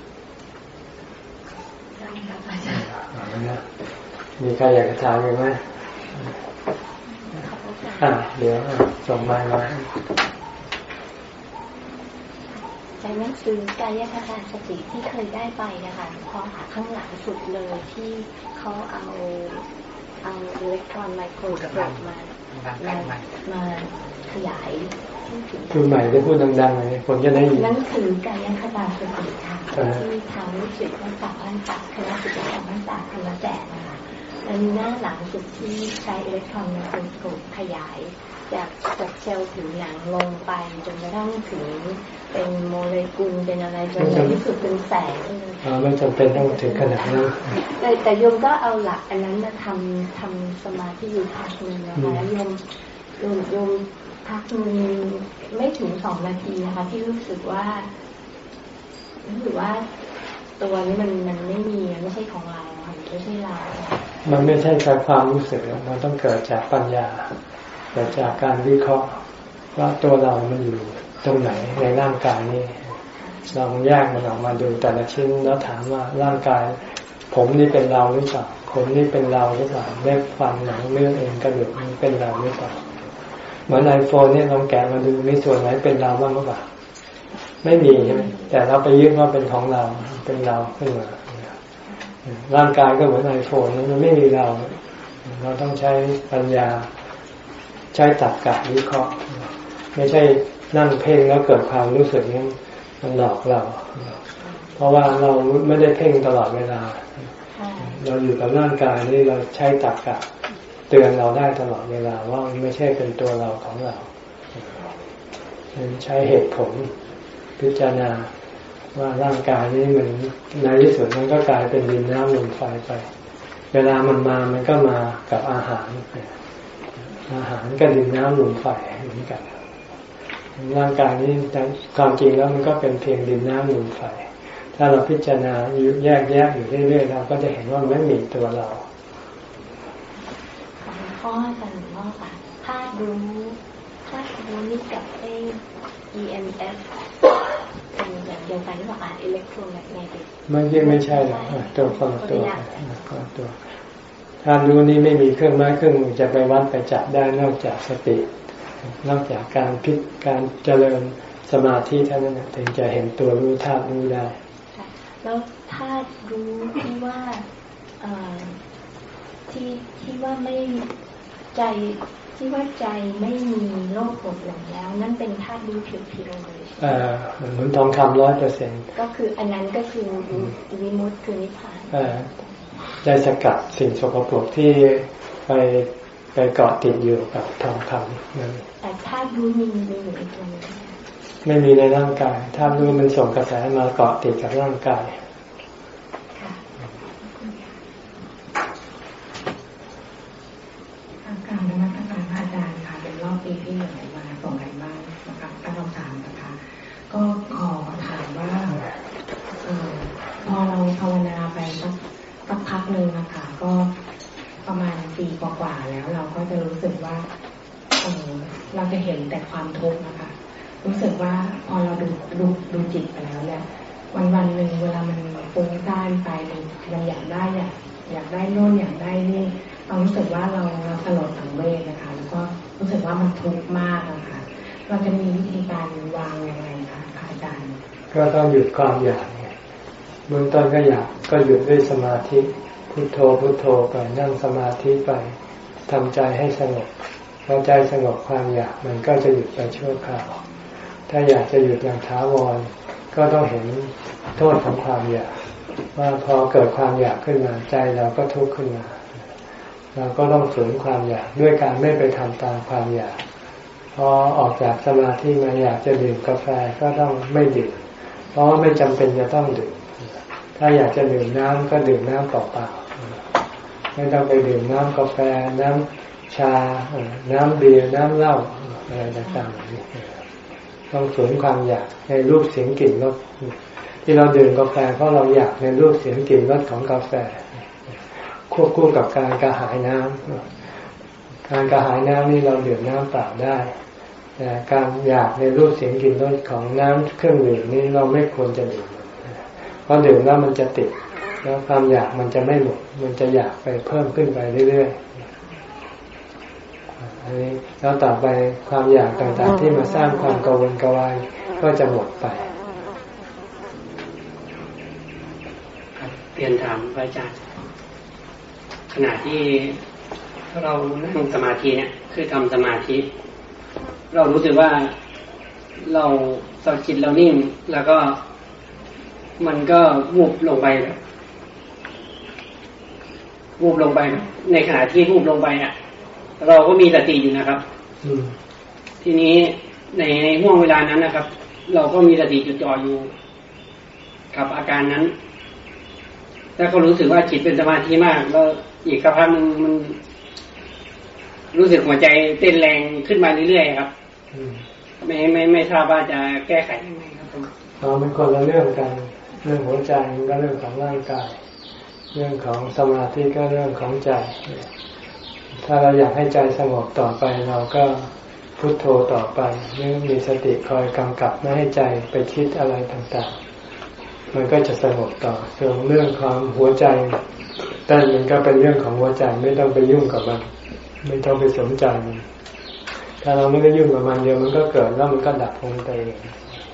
A: มีใครอยากจะถามไหมอ่ะเดี๋ยวส่งมามา
E: ในหนังสือกายคตาสติที่เคยได้ไปนะคะพอหาข้างหลังสุดเลยที่เขาเอาเอาอิเล็กตรอนไมโครสโคปมามามาขยาย
A: คือใหม่ได้พูดดังๆเลยคนจะได้ยิน
E: หนังสือกายคตาสติค่ะที่ทางรู้สึกว่าจากพันตักคณะศึกษาพันตักคณะแจกนะคะแล้วมีหน้าหลังสุดที่ใช้อิเล็กตรอนไมโครสโคปขยายจากจากเซลล์ผิวหนังลงไปจนกระทั่งถึงเป็นโมเลกุลเป็นอะไรจนในที่สุดเป็นแสง
A: อ๋อไม่จำเป็นต้องถึงขนาดนั้น
E: แต่แต่โยมก็เอาหลักอันนั้นมาทำทำสมาธิอยู่พักนึงนะคะโยมโยมโยมพักนึงไม่ถึงสองนาทีนะคะที่รู้สึกว่ารู้สึกว่าตัวนี้มันมันไม่มีไม่ใช่ของเราค่ะไม่ใช่เรา
A: มันไม่ใช่แค่ความรู้สึกมันต้องเกิดจากปัญญาเกิดจากการวิเคราะห์ว่าตัวเรามันอยู่ตรงไหนในร่างกายนี้ลองแยกมันออกมาดูแต่ละชิ้นแล้วถามว่าร่างกายผมนี่เป็นเราหรือเปล่าขนนี่เป็นเราหรือเปล่าเล็บฟันหนังเนื้อเอ็นกระดูกนี่เป็นเราหรือเปล่าเหมือนไอโฟนเนี่ยลองแกะมาดูมีส่วนไหนเป็นเราบ้างหรือเปล่าไม่มีใช่ไหมแต่เราไปยึดว่าเป็นของเราเป็นเราขึ้นมาร่างกายก็เหมือนไอโฟนมันไม่มีเราเราต้องใช้ปัญญาใช้ตรรกะวิเคราะห์ไม่ใช่นั่งเพ่งแล้วเกิดความรู้สึกนี้มันหลอกเราเพราะว่าเราไม่ได้เพ่งตลอดเวลาเราอยู่กับร่างกายนี่เราใช้ตรรกะเตือนเราได้ตลอดเวลาว่าไม่ใช่เป็นตัวเราของเราใช้เหตุผลพิจารณาว่าร่างกายนี้มันในที่สุดมันก็กลายเป็นดินน้ำลมไฟไปเวลามันมามันก็มากับอาหารอาหารก็ดินน้ำลมไฟเหมือนกันร่างกายนี้ความจริงแล้วมันก็เป็นเพียงดินน้ำลมไฟถ้าเราพิจารณาแยกแยะอยู่เรื่อยๆเราก็จะเห็นว่ามันไม่มีตัวเรา
E: ข้ออาจารย์ว่าค่ะถ้ารู้ถ้ารู้นี่กับไอ้ อี เอ็ม เอฟ เป็นอย่างเดียวกันหรือเปล่าอ่านอิเล็กโทรแมกเนติก
A: ไม่ใช่ไม่ใช่หรอกตัวคนละตัวคนละตัวถ้ารู้นี่ไม่มีเครื่องไม้เครื่องมือจะไปวัดไปจับได้นอกจากสตินอกจากการพิจการเจริญสมาธิเท่านั้นถึงจะเห็นตัวรู้ธาตุรู้ได้
E: แล้วถ้ารู้ที่ว่าที่ที่ว่าไม่ใจที่ว่าใจไม่มีโลภโกรธหลงแล้วนั่นเป็นธาตุรู้เพียวๆเลย
A: เออเหมือนทองคำร้อยเปอร์เซ็นต์
E: ก็คืออันนั้นก็คือวิมุตติคือนิพพาน
A: ใจสกัดสิ่งสกปรกที่ไปไปเกาะติดอยู่กับทองคำนั่น
E: แต่ธาตุรู้มีมีอยู่ในตัวนี้
A: ไม่มีในร่างกายธาตุรู้มันส่งกระแสมาเกาะติดกับร่างกาย
F: การนมัสการพระอาจารย์ค่ะเป็นรอบปีที่หนึ่งมาส่งกันบ้านนะคะตั้งคำถามนะคะก็ขอถามว่าเออพอเราภาวนาไปสักสักพักหนึ่งนะคะก็ประมาณปีกว่าๆแล้วเราก็จะรู้สึกว่าเออเราจะเห็นแต่ความทุกข์นะคะรู้สึกว่าพอเราดูดูดูจิตไปแล้วเนี่ยวันวันหนึ่งเวลามันฟุ้งซ่านไปมันอยากได้อยากอยากได้โน่นอยากได้นี่เรารู้สึกว่าเราเราสลดสังเวชนะคะแล้วก็รู้สึกว่ามันทุกข์มากนะคะเราจะมีวิธีการวางยังไงคะอาจารย์
A: ก็ต้องหยุดความอยากเบื้องต้นก็อยากก็หยุดด้วยสมาธิพุทโธพุทโธไปนั่งสมาธิไปทำใจให้สงบพอใจสงบความอยากมันก็จะหยุดไปชั่วคราวถ้าอยากจะหยุดอย่างถาวรก็ต้องเห็นโทษของความอยากว่าพอเกิดความอยากขึ้นมาใจเราก็ทุกข์ขึ้นมาเราก็ต้องฝืนความอยากด้วยการไม่ไปทำตามความอยากพอออกจากสมาธิมาอยากจะดื่มกาแฟก็ต้องไม่ดื่มเพราะว่าไม่จำเป็นจะต้องดื่มถ้าอยากจะดื่มน้ำก็ดื่มน้ำเปล่าๆไม่ต้องไปดื่มน้ำกาแฟน้ำชาน้ำเบียร์น้ำเหล้าอะไรต่างๆนี่ต้องฝืนความอยากในรูปเสียงกลิ่นรสที่เราดื่มกาแฟเพราะเราอยากในรูปเสียงกลิ่นรสของกาแฟควบคู่กับการกระหายน้ำการกระหายน้ำนี่เราดื่มน้ำเปล่าได้แต่การอยากในรูปเสียงกลิ่นรสของน้ำเครื่องดื่มนี่เราไม่ควรจะดื่มเพราะดื่มแล้วมันจะติดแล้วความอยากมันจะไม่หมดมันจะอยากไปเพิ่มขึ้นไปเรื่อยๆอันนี้แล้วต่อไปความอยากต่างๆที่มาสร้างความกังวลกวายก็จะหมดไป
G: เปลี่ยนถามพระอาจารย์ขณะที่เรานั่งสมาธิเนี่ยคือทำสมาธิเรารู้สึกว่าเราสจิตเรานิ่งแล้วก็มันก็วูบลงไปวูบลงไปในขณะที่วูบลงไปอ่ะเราก็มีสติอยู่นะครับทีนี้ในในห่วงเวลานั้นนะครับเราก็มีสติจดจ่ออยู่กับอาการนั้นแล้วก็รู้สึกว่าจิตเป็นสมาธิมากแล้วอีกสักพักนึงมันรู้สึกหัวใจเต้นแรงขึ้นมาเรื่อยๆครับไม่ไม่ไม่ทราบว่าจะแก้ไขยังไงครับผม
A: อ๋อเป็นคนละเรื่องกันเรื่องหัวใจก็เรื่องของร่างกายเรื่องของสมาธิก็เรื่องของใจถ้าเราอยากให้ใจสงบต่อไปเราก็พุทโธต่อไปนี่มีสติคอยกำกับไม่ให้ใจไปคิดอะไรต่างๆมันก็จะสงบต่อส่วนเรื่องของหัวใจแต่มันก็เป็นเรื่องของหัวใจไม่ต้องไปยุ่งกับมันไม่ต้องไปสนใจมันถ้าเราไม่ได้ยุ่งกับมันเดียวมันก็เกิดแล้วมันก็ดับลงไปเอง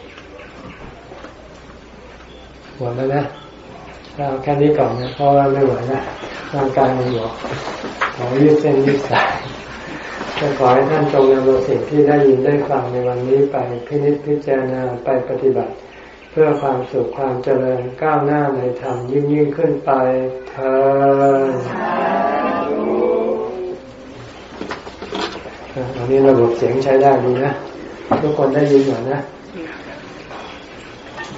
A: หมดแล้วนะเราแค่นี้ก่อนนะเพราะว่าไม่ไหวนะร่างกายมันบอกขอยืดเส้นยืดสายจะขอให้ท่านจงนำเอาสิ่งที่ได้ยินได้ฟังในวันนี้ไปพินิจพิจารณาไปปฏิบัติเพื่อความสุขความเจริญก้าวหน้าในธรรมยิ่งยิ่งขึ้นไปเถิดอันนี้ระบบเสียงใช้ได้ดีนะทุกคนได้ยินหมดนะ